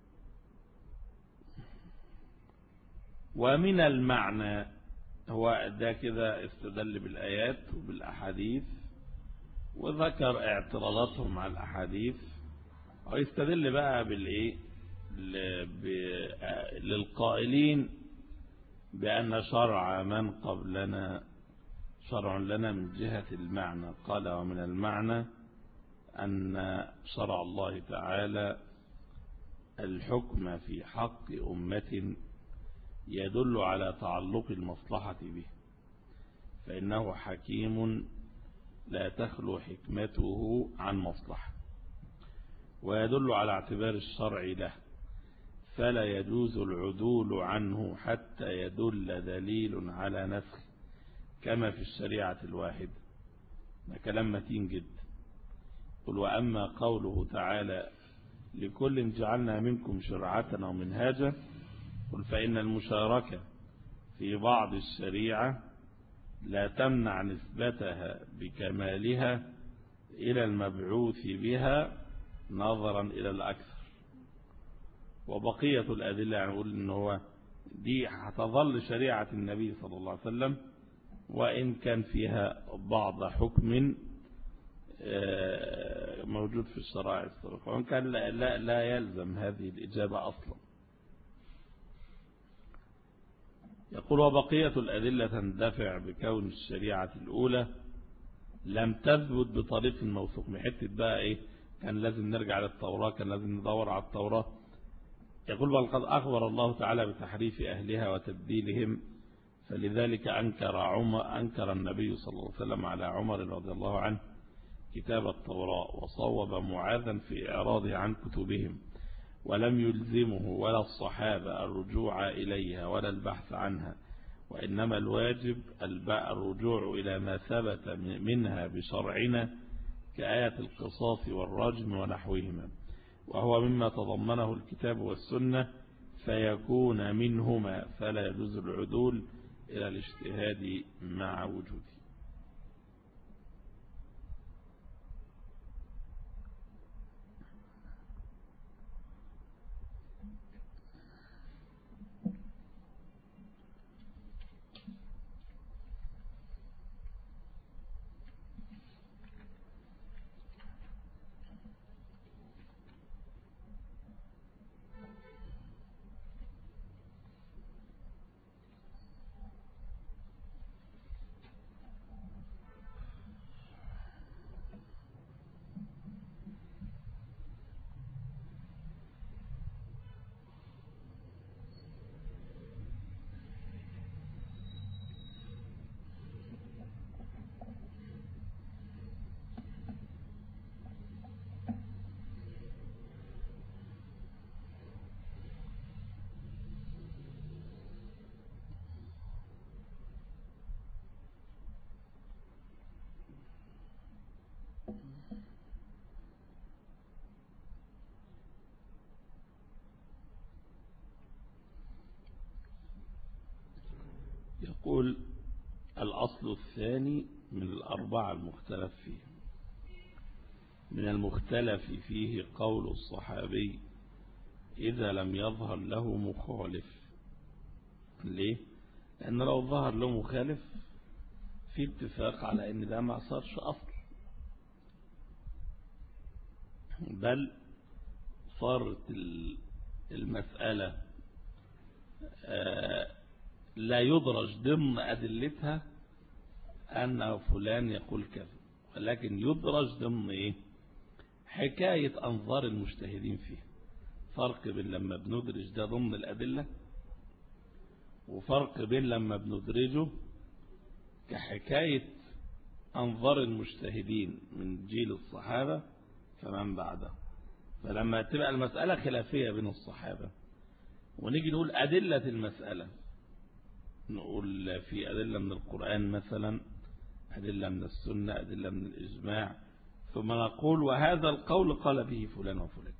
ومن المعنى، هو ده كده استدل بالآيات وبالأحاديث وذكر اعتراضاتهم على الأحاديث، ويستدل بقى بالإيه للقائلين بأن شرع من قبلنا شرع لنا من جهة المعنى. قال ومن المعنى أن شرع الله تعالى الحكم في حق أمة يدل على تعلق المصلحة به، فإنه حكيم لا تخلو حكمته عن مصلحة، ويدل على اعتبار الشرع له، فلا يجوز العدول عنه حتى يدل دليل على نسخ، كما في الشريعة الواحدة. ده كلام متين جدا. قل وأما قوله تعالى لكل جعلنا منكم شرعة ومنهاجا، قل فإن المشاركة في بعض الشريعة لا تمنع نسبتها بكمالها إلى المبعوث بها نظرا إلى الأكثر. وبقية الأدلة نقول إن هو دي هتظل شريعة النبي صلى الله عليه وسلم، وإن كان فيها بعض حكم موجود في الشرائع السابقة، وإن كان لا, لا, لا يلزم هذه الإجابة أصلا. يقول وبقية الأدلة تندفع بكون الشريعة الأولى لم تثبت بطريق الموثوق. من حتة بقى إيه كان لازم نرجع للتوراة، كان لازم ندور على التوراة. يقول بل قد أخبر الله تعالى بتحريف أهلها وتبديلهم، فلذلك أنكر عمر أنكر النبي صلى الله عليه وسلم على عمر رضي الله عنه كتاب التوراة، وصوب معاذا في إعراضه عن كتبهم، ولم يلزمه ولا الصحابة الرجوع إليها ولا البحث عنها، وإنما الواجب الرجوع إلى ما ثبت منها بشرعنا كآية القصاص والرجم ونحوهما، وهو مما تضمنه الكتاب والسنة، فيكون منهما، فلا يجوز العدول إلى الاجتهاد مع وجوده. يقول الأصل الثاني من الأربعة المختلف فيه. من المختلف فيه قول الصحابي إذا لم يظهر له مخالف. ليه؟ لأن لو ظهر له مخالف في اتفاق على أن ده ما صارش أصل، بل صارت المسألة لا يدرج ضمن أدلتها أن فلان يقول كذا، ولكن يدرج ضمن إيه؟ حكاية أنظار المجتهدين فيه. فرق بين لما بندرج ده ضمن الأدلة، وفرق بين لما بندرجه كحكاية أنظار المجتهدين من جيل الصحابة فمن بعده. فلما تبقى المسألة خلافية بين الصحابة ونيجي نقول أدلة المسألة، نقول في أدلة من القرآن مثلا، أدلة من السنة، أدلة من الإجماع، ثم نقول وهذا القول قال به فلان وفلان،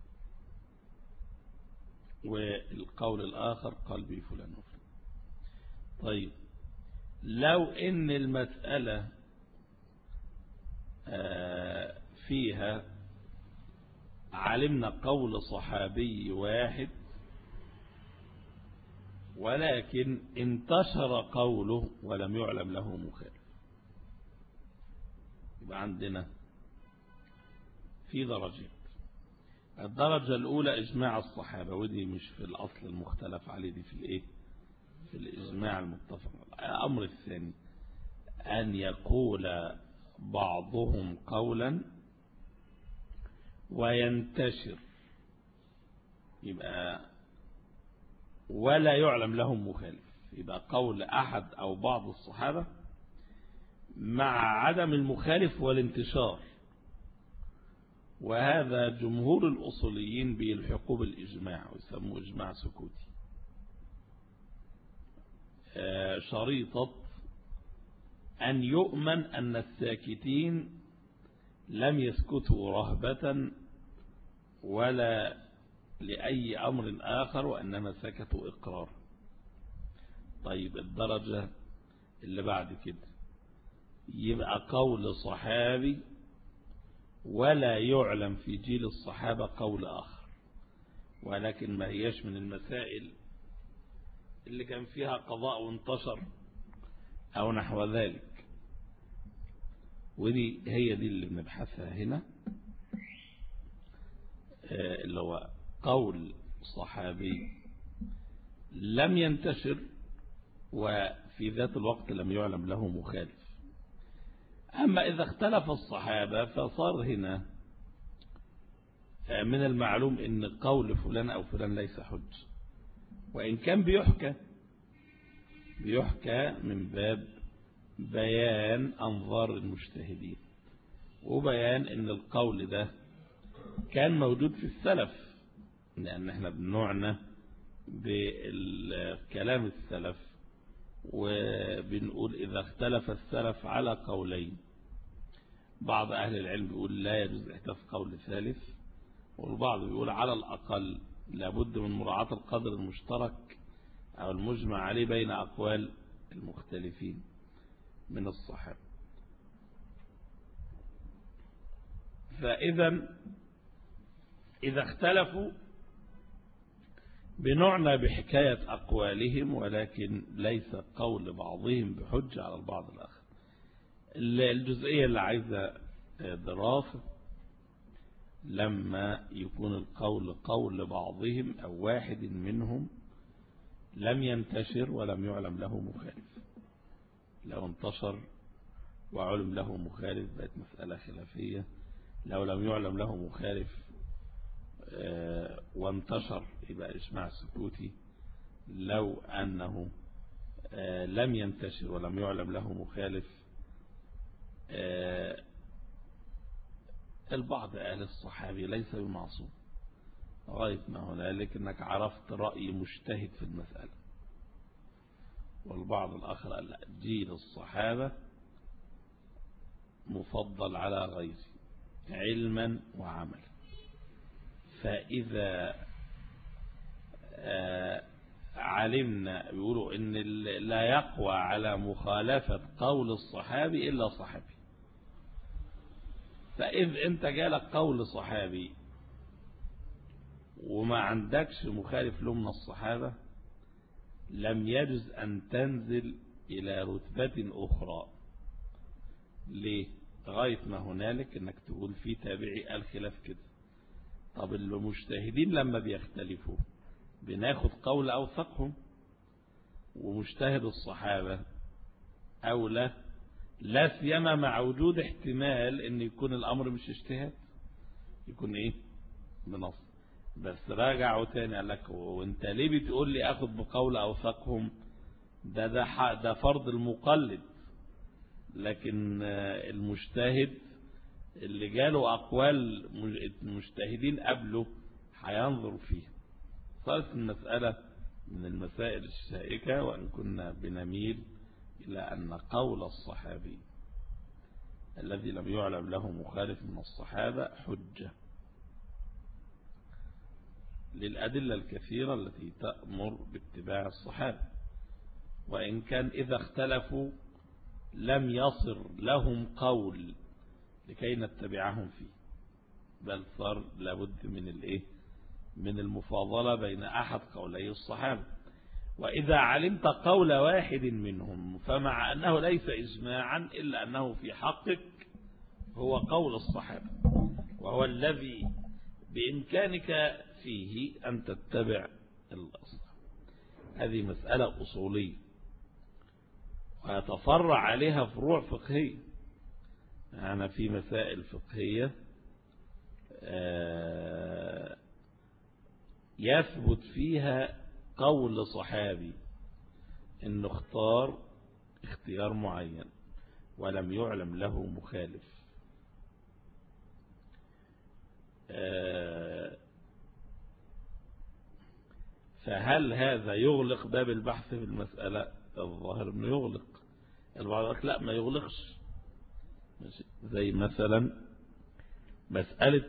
والقول الآخر قال به فلان وفلان. طيب لو إن المسألة فيها علمنا قول صحابي واحد ولكن انتشر قوله ولم يعلم له مخالف، يبقى عندنا في درجات. الدرجة الأولى إجماع الصحابة، ودي مش في الأصل المختلف عليه، دي في الإيه؟ في الإجماع المتفق. الأمر الثاني أن يقول بعضهم قولا وينتشر، يبقى ولا يعلم لهم مخالف، يبقى قول أحد أو بعض الصحابة مع عدم المخالف والانتشار. وهذا جمهور الأصوليين بيلحقوا بالإجماع ويسموه إجماع سكوتي، شريطة أن يؤمن أن الساكتين لم يسكتوا رهبة ولا لأي أمر آخر، وإنما سكتوا إقرار. طيب الدرجة اللي بعد كده يبقى قول صحابي ولا يعلم في جيل الصحابة قول آخر، ولكن ما هيش من المسائل اللي كان فيها قضاء وانتشر أو نحو ذلك، ودي هي دي اللي بنبحثها هنا، اللي هو قول صحابي لم ينتشر وفي ذات الوقت لم يعلم له مخالف. أما إذا اختلف الصحابة فصار هنا من المعلوم أن قول فلان أو فلان ليس حج، وإن كان بيحكى بيحكى من باب بيان أنظار المجتهدين وبيان أن القول ده كان موجود في السلف، لأن احنا بنعنى بالكلام السلف وبنقول إذا اختلف السلف على قولين، بعض أهل العلم بيقول لا يجوز احداث قول ثالث، والبعض بيقول على الأقل لابد من مراعاة القدر المشترك أو المجمع عليه بين أقوال المختلفين من الصحابة. فإذا إذا اختلفوا بنعنى بحكاية أقوالهم، ولكن ليس قول بعضهم بحجة على البعض الآخر. الجزئية اللي عايزة دراسة لما يكون القول قول بعضهم أو واحد منهم لم ينتشر ولم يعلم له مخالف. لو انتشر وعلم له مخالف بقت مسألة خلافية، لو لم يعلم له مخالف وانتشر يبقى إجماع سكوتي، لو أنه لم ينتشر ولم يعلم له مخالف البعض قال الصحابي ليس بمعصوم غاية ما هنالك انك عرفت رأي مجتهد في المسألة، والبعض الآخر قال لا، جيل الصحابة مفضل على غيره علما وعملا. فإذا علمنا بيقولوا ان لا يقوى على مخالفة قول الصحابي إلا صحابي، فإذ انت جالك قول صحابي وما عندكش مخالف له من الصحابة لم يجوز أن تنزل إلى رتبة أخرى. ليه؟ غاية ما هنالك انك تقول في تابعي الخلاف كده. طب المجتهدين لما بيختلفوا بناخد قول أوثقهم، ومجتهد الصحابة أولى، لا سيما مع وجود احتمال ان يكون الأمر مش اجتهاد، يكون ايه بنص. بس راجعوا تاني قال لك وانت ليه بتقول لي اخد بقول أوثقهم؟ ده ده ده فرض المقلد، لكن المجتهد اللي جاله أقوال المجتهدين قبله هينظر فيها. صارت المسألة من المسائل الشائكة، وأن كنا بنميل إلى أن قول الصحابي الذي لم يعلم له مخالف من الصحابة حجة للأدلة الكثيرة التي تأمر باتباع الصحابة، وإن كان إذا اختلفوا لم يصر لهم قول لكي نتبعهم فيه. بل صار لابد من الايه من المفاضلة بين أحد قولي الصحابة. وإذا علمت قول واحد منهم فمع أنه ليس إجماعا إلا أنه في حقك هو قول الصحابة، وهو الذي بإمكانك فيه أن تتبع الأصل. هذه مسألة أصولية ويتفرع عليها فروع فقهية. أنا في مسائل فقهية يثبت فيها قول صحابي إنه اختار اختيار معين ولم يعلم له مخالف، فهل هذا يغلق باب البحث في المسألة؟ الظاهر انه يغلق. البعض يقول لا ما يغلقش. زي مثلا مسألة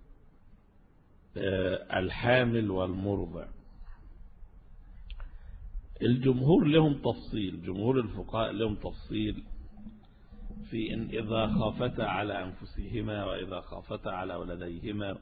الحامل والمرضع، الجمهور لهم تفصيل، جمهور الفقهاء لهم تفصيل في إن إذا خافتا على أنفسهما وإذا خافتا على ولديهما،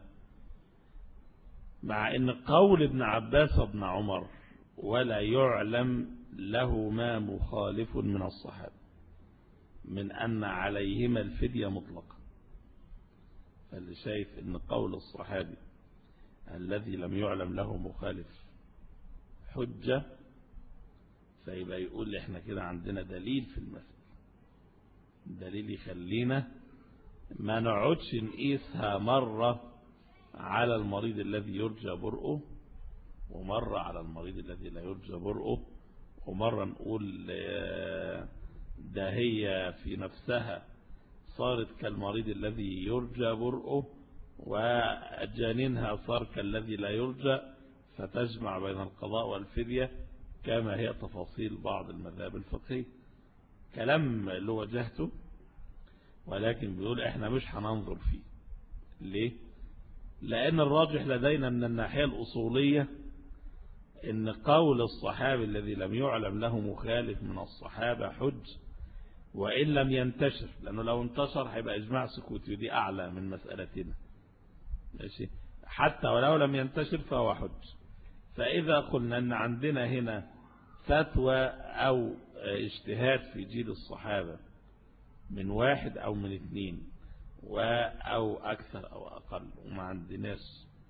مع إن قول ابن عباس وابن عمر ولا يعلم له ما مخالف من الصحابة من أن عليهما الفدية مطلقة. فاللي شايف إن قول الصحابي الذي لم يعلم له مخالف حجة، فيبقى يقول إحنا كده عندنا دليل في المسألة، دليل يخلينا ما نقعدش نقيسها مرة على المريض الذي يرجى برؤه ومرة على المريض الذي لا يرجى برؤه، ومرة نقول ده هي في نفسها صارت كالمريض الذي يرجى برؤه وجانينها صار كالذي لا يرجى، فتجمع بين القضاء والفدية كما هي تفاصيل بعض المذاهب الفقهية. كلام اللي وجهته، ولكن بيقول احنا مش هننظر فيه. ليه؟ لأن الراجح لدينا من الناحية الأصولية إن قول الصحابي الذي لم يعلم له مخالف من الصحابة حج وإن لم ينتشر، لأنه لو انتشر هيبقى إجماع سكوتي ودي أعلى من مسألتنا، ماشي؟ حتى ولو لم ينتشر فهو حج. فإذا قلنا أن عندنا هنا فتوى أو اجتهاد في جيل الصحابة من واحد أو من اثنين أو أكثر أو أقل وما عندناش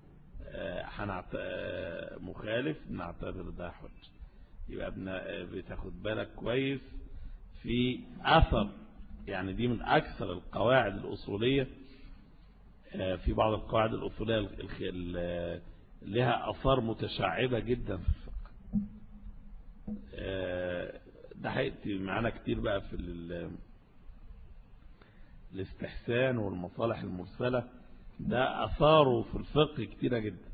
مخالف، نعتبر ده حج. يبقى بتاخد بالك كويس في أثر، يعني دي من أكثر القواعد الأصولية. في بعض القواعد الأصولية لها أثار متشعبة جدا في الفقه. ده هيأتي معانا كتير بقى في الاستحسان والمصالح المرسلة، ده أثاره في الفقه كتيرة جدا.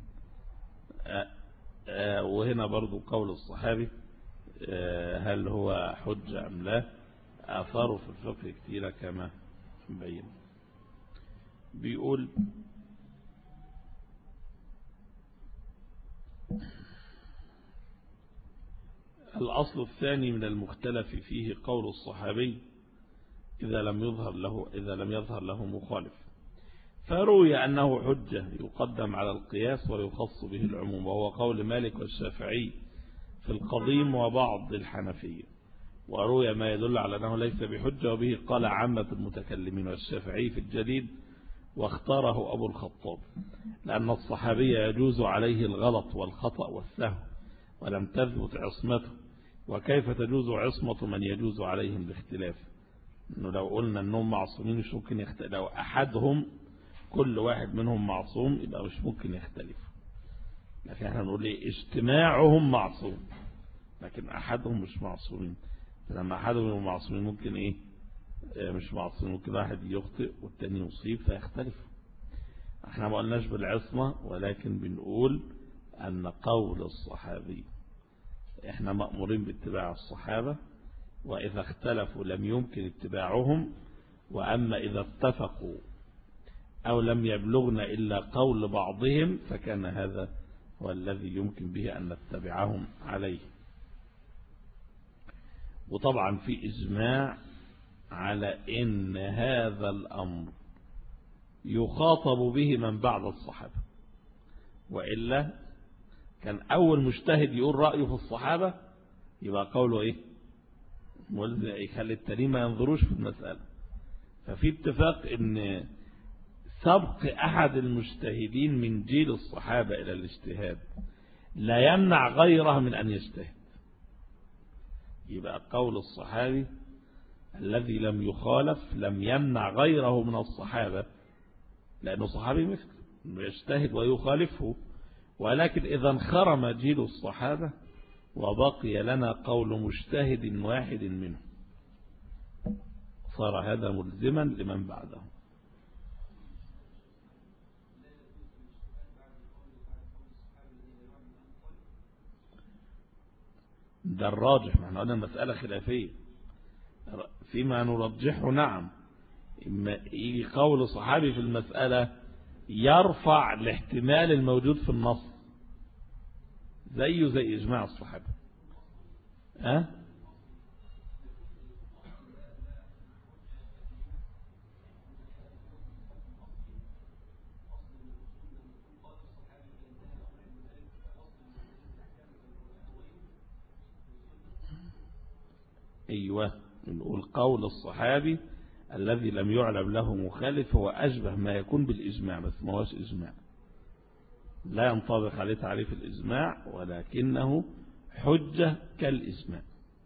وهنا برضو قول الصحابي هل هو حجة أم لا، أثاره في الفقه كتيرة كما مبين. بيقول الأصل الثاني من المختلف فيه قول الصحابي إذا لم يظهر له إذا لم يظهر له مخالف، فروي أنه حجة يقدم على القياس ويخص به العموم، وهو قول مالك والشافعي في القديم وبعض الحنفية. وروي ما يدل على أنه ليس بحجة، وبه قال عامة المتكلمين والشافعي في الجديد، واختاره أبو الخطاب، لأن الصحابي يجوز عليه الغلط والخطأ والسهو ولم تثبت عصمته، وكيف تجوز عصمة من يجوز عليهم الاختلاف؟ إنه لو قلنا أنهم معصومين مش ممكن يختلف، لو أحدهم كل واحد منهم معصوم يبقى مش ممكن يختلف. لكن احنا نقول ايه؟ اجتماعهم معصوم لكن أحدهم مش معصومين. لما أحدهم معصومين ممكن ايه؟ مش معصوم، ممكن واحد يخطئ والتاني يصيب فيختلف. احنا ما قلناش بالعصمة، ولكن بنقول أن قول الصحابي احنا مأمورين باتباع الصحابة، وإذا اختلفوا لم يمكن اتباعهم، وأما إذا اتفقوا أو لم يبلغنا إلا قول بعضهم فكان هذا هو الذي يمكن به أن نتبعهم عليه. وطبعا في إجماع على إن هذا الأمر يخاطب به من بعد الصحابة، وإلا كان أول مجتهد يقول رأيه في الصحابة يبقى قوله إيه؟ يخلي التانيين ما ينظروش في المسألة. ففي اتفاق إن سبق أحد المجتهدين من جيل الصحابة إلى الاجتهاد لا يمنع غيره من أن يجتهد. يبقى قول الصحابي الذي لم يخالف لم يمنع غيره من الصحابة، لأنه صحابي مثل يجتهد ويخالفه. ولكن إذا انخرم جيل الصحابة وبقي لنا قول مجتهد واحد منه صار هذا ملزما لمن بعده. ده الراجح، ما احنا قلنا المسألة خلافية فيما نرجحه. نعم، يجي قول صحابي في المسألة يرفع الاحتمال الموجود في النص زيه زي إجماع الصحابة. أه؟ أيوة، نقول قول الصحابي الذي لم يعلم له مخالف هو أشبه ما يكون بالإجماع، بس ما هوش إجماع، لا ينطبق عليه تعريف الإجماع، ولكنه حجة كالإجماع.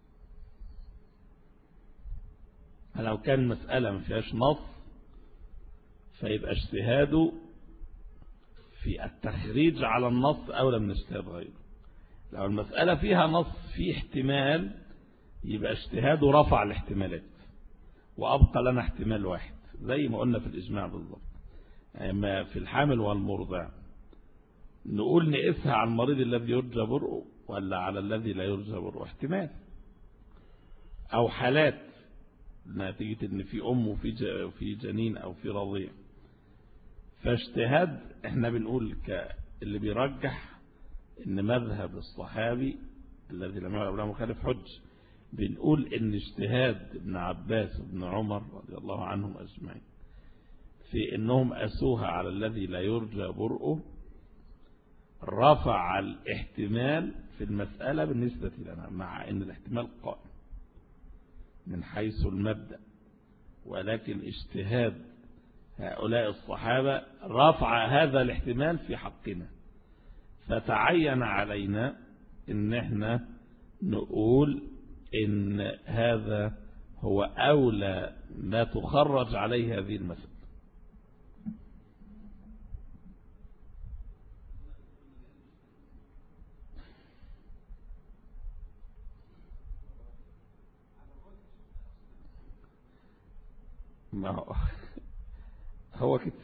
لو كان المسألة ما فيهاش نص فيبقى اجتهاده في التخريج على النص أولى من اجتهاد غيره. لو المسألة فيها نص فيه احتمال يبقى اجتهاده رفع الاحتمالات وأبقى لنا احتمال واحد، زي ما قلنا في الإجماع بالضبط. يعني في الحامل والمرضع نقول نقسها على المريض الذي يرجى برؤه ولا على الذي لا يرجى برؤه، احتمال. أو حالات نتيجة ان في أم وفي في جنين أو في رضيع. فاجتهاد احنا بنقول اللي بيرجح ان مذهب الصحابي الذي لم يعلم له مخالف حج. بنقول ان اجتهاد ابن عباس وابن عمر رضي الله عنهم أجمعين في انهم أسوها على الذي لا يرجى برؤه رفع الاحتمال في المسألة بالنسبة لنا، مع ان الاحتمال قائم من حيث المبدأ، ولكن اجتهاد هؤلاء الصحابة رفع هذا الاحتمال في حقنا. فتعين علينا ان احنا نقول ان هذا هو اولى ما تخرج عليه هذه المسألة. ما هو هو كده.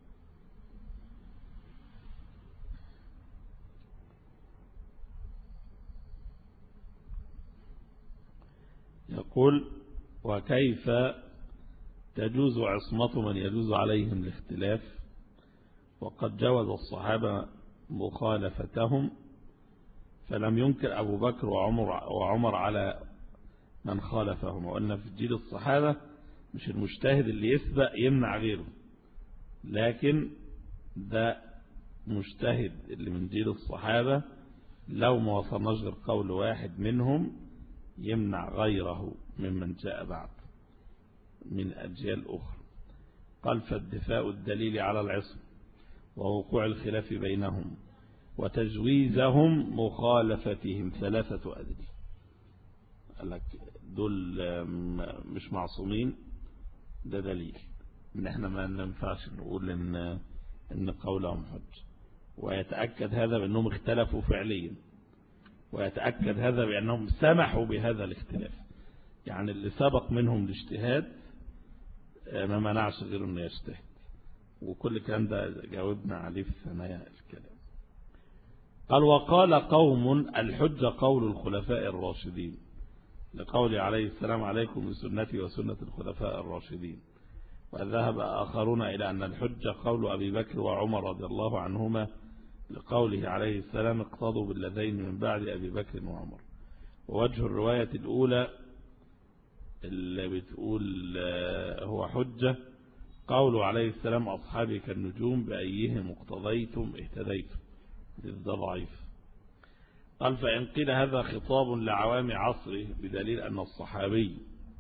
يقول وكيف تجوز عصمة من يجوز عليهم الاختلاف وقد جوز الصحابة مخالفتهم فلم ينكر أبو بكر وعمر, وعمر على من خالفهم. وأن في جيل الصحابة مش المجتهد اللي يسبق يمنع غيره، لكن ده مجتهد اللي من جيل الصحابة لو ما وصلناش غير قول واحد منهم يمنع غيره ممن جاء بعد من أجيال أخرى. قال فالدفاع الدليل على العصم ووقوع الخلاف بينهم وتجويزهم مخالفتهم ثلاثة أدلة. قال لك دول مش معصومين، ده دليل ان احنا ما ننفعش نقول ان ان قولهم حج. ويتأكد هذا بأنهم اختلفوا فعليا، ويتأكد هذا بأنهم سمحوا بهذا الاختلاف. يعني اللي سبق منهم الاجتهاد ما منعش غيره انه يجتهد، وكل كلام ده جاوبنا عليه في ثنايا الكلام. قال وقال قوم الحجة قول الخلفاء الراشدين لقول عليه السلام عليكم بسنتي وسنة الخلفاء الراشدين. وذهب آخرون إلى أن الحجة قول أبي بكر وعمر رضي الله عنهما لقوله عليه السلام اقتضوا بالذين من بعد أبي بكر وعمر. ووجه الرواية الأولى اللي بتقول هو حجة قوله عليه السلام أصحابي كالنجوم بأيهم اقتضيتم اهتديتم، ده ضعيف. قال فإن قيل هذا خطاب لعوام عصره بدليل أن الصحابي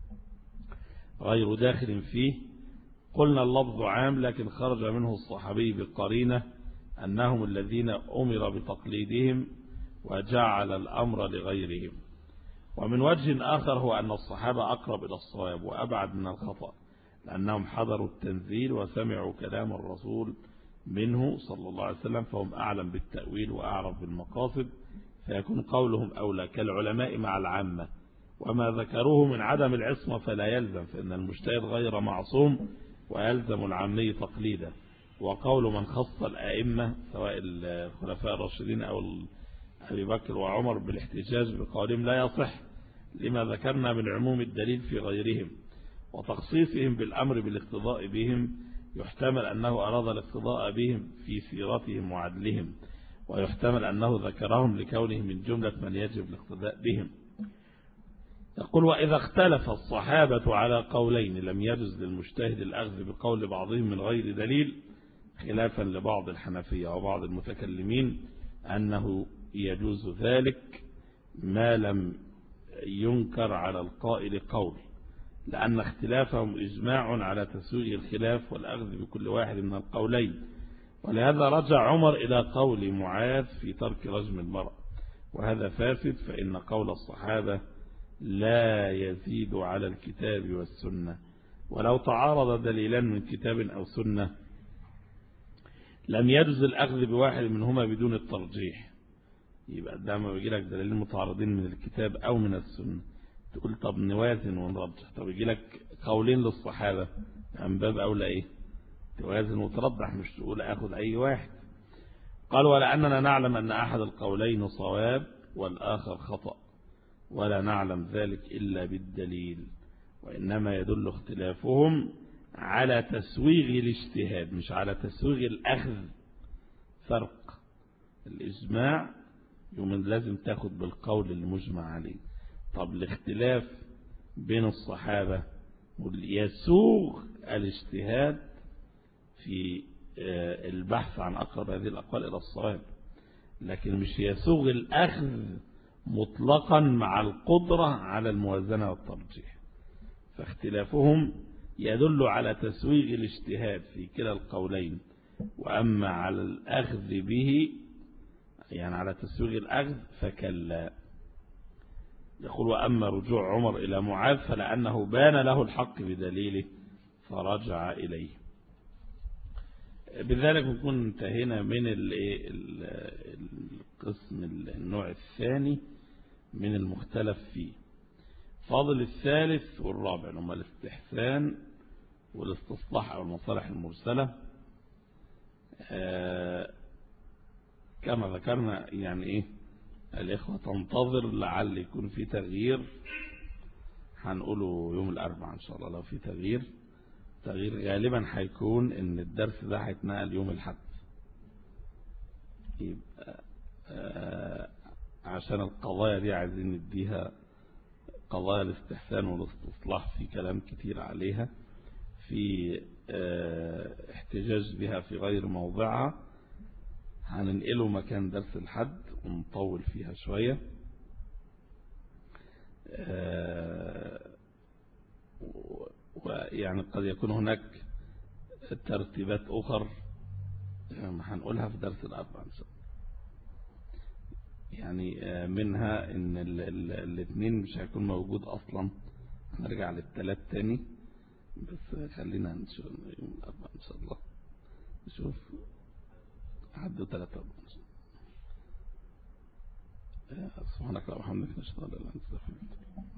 غير داخل فيه، قلنا اللفظ عام لكن خرج منه الصحابي بقرينة أنهم الذين أمر بتقليدهم وجعل الأمر لغيرهم. ومن وجه آخر هو أن الصحابة أقرب إلى الصواب وأبعد من الخطأ، لأنهم حضروا التنزيل وسمعوا كلام الرسول منه صلى الله عليه وسلم، فهم أعلم بالتأويل وأعرف بالمقاصد، فيكون قولهم أولى كالعلماء مع العامة. وما ذكروه من عدم العصمة فلا يلزم، فإن المجتهد غير معصوم ويلزم العامي تقليدا. وقول من خص الأئمة سواء الخلفاء الراشدين أو أبي بكر وعمر بالاحتجاج بقولهم لا يصح، لما ذكرنا من عموم الدليل في غيرهم. وتخصيصهم بالأمر بالاقتضاء بهم يحتمل أنه أراد الاقتضاء بهم في سيرتهم وعدلهم، ويحتمل أنه ذكرهم لكونهم من جملة من يجب الاقتداء بهم. يقول وإذا اختلف الصحابة على قولين لم يجوز للمجتهد الأخذ بقول بعضهم من غير دليل، خلافا لبعض الحنفية وبعض المتكلمين أنه يجوز ذلك ما لم ينكر على القائل قول، لأن اختلافهم إجماع على تسويغ الخلاف والأخذ بكل واحد من القولين. ولهذا رجع عمر إلى قول معاذ في ترك رجم المرأة، وهذا فاسد، فإن قول الصحابة لا يزيد على الكتاب والسنة، ولو تعارض دليلان من كتاب أو سنة لم يجوز الأخذ بواحد منهما بدون الترجيح. يبقى دائما بيجي لك دليلين متعارضين من الكتاب أو من السنة، تقول طب نوازن ونرجح. طب يجي لك قولين للصحابة، عن باب أولى إيه توازن وترجح، مش تقول أخذ أي واحد. قال ولأننا نعلم أن أحد القولين صواب والآخر خطأ، ولا نعلم ذلك إلا بالدليل، وإنما يدل اختلافهم على تسويغ الاجتهاد مش على تسويغ الأخذ. فرق الإجماع يوم لازم تاخد بالقول اللي مجمع عليه. طب الاختلاف بين الصحابة يسوغ الاجتهاد في البحث عن أقرب هذه الأقوال إلى الصواب، لكن مش يسوغ الأخذ مطلقا مع القدرة على الموازنة والترجيح. فاختلافهم يدل على تسويغ الاجتهاد في كلا القولين، وأما على الأخذ به يعني على تسويغ الأخذ فكلا. يقول وأما رجوع عمر إلى معاذ فلأنه بان له الحق بدليله فرجع إليه. بذلك نكون انتهينا من القسم النوع الثاني من المختلف فيه. فاضل الثالث والرابع هما الاستحسان والاستصلاح أو المصالح المرسلة. كما ذكرنا يعني إيه الإخوة تنتظر لعل يكون في تغيير، هنقوله يوم الأربعاء إن شاء الله. لو في تغيير تغيير غالبا هيكون إن الدرس ده هيتنقل يوم الأحد، يبقى عشان القضايا دي عايزين نديها قضايا الاستحسان والاستصلاح في كلام كتير عليها، في احتجاج بها في غير موضعها، هننقله مكان درس الحد ونطول فيها شوية. ويعني قد يكون هناك ترتيبات أخرى هنقولها في درس الأربعاء إن شاء الله. يعني منها ان الاثنين مش هيكون موجود اصلا، هنرجع للثلاث تاني، بس خلينا نشوف يوم الاربعاء ان شاء الله نشوف حد ثلاثة. سبحانك اللهم وبحمدك نشهد ان لا اله الا انت نستغفرك.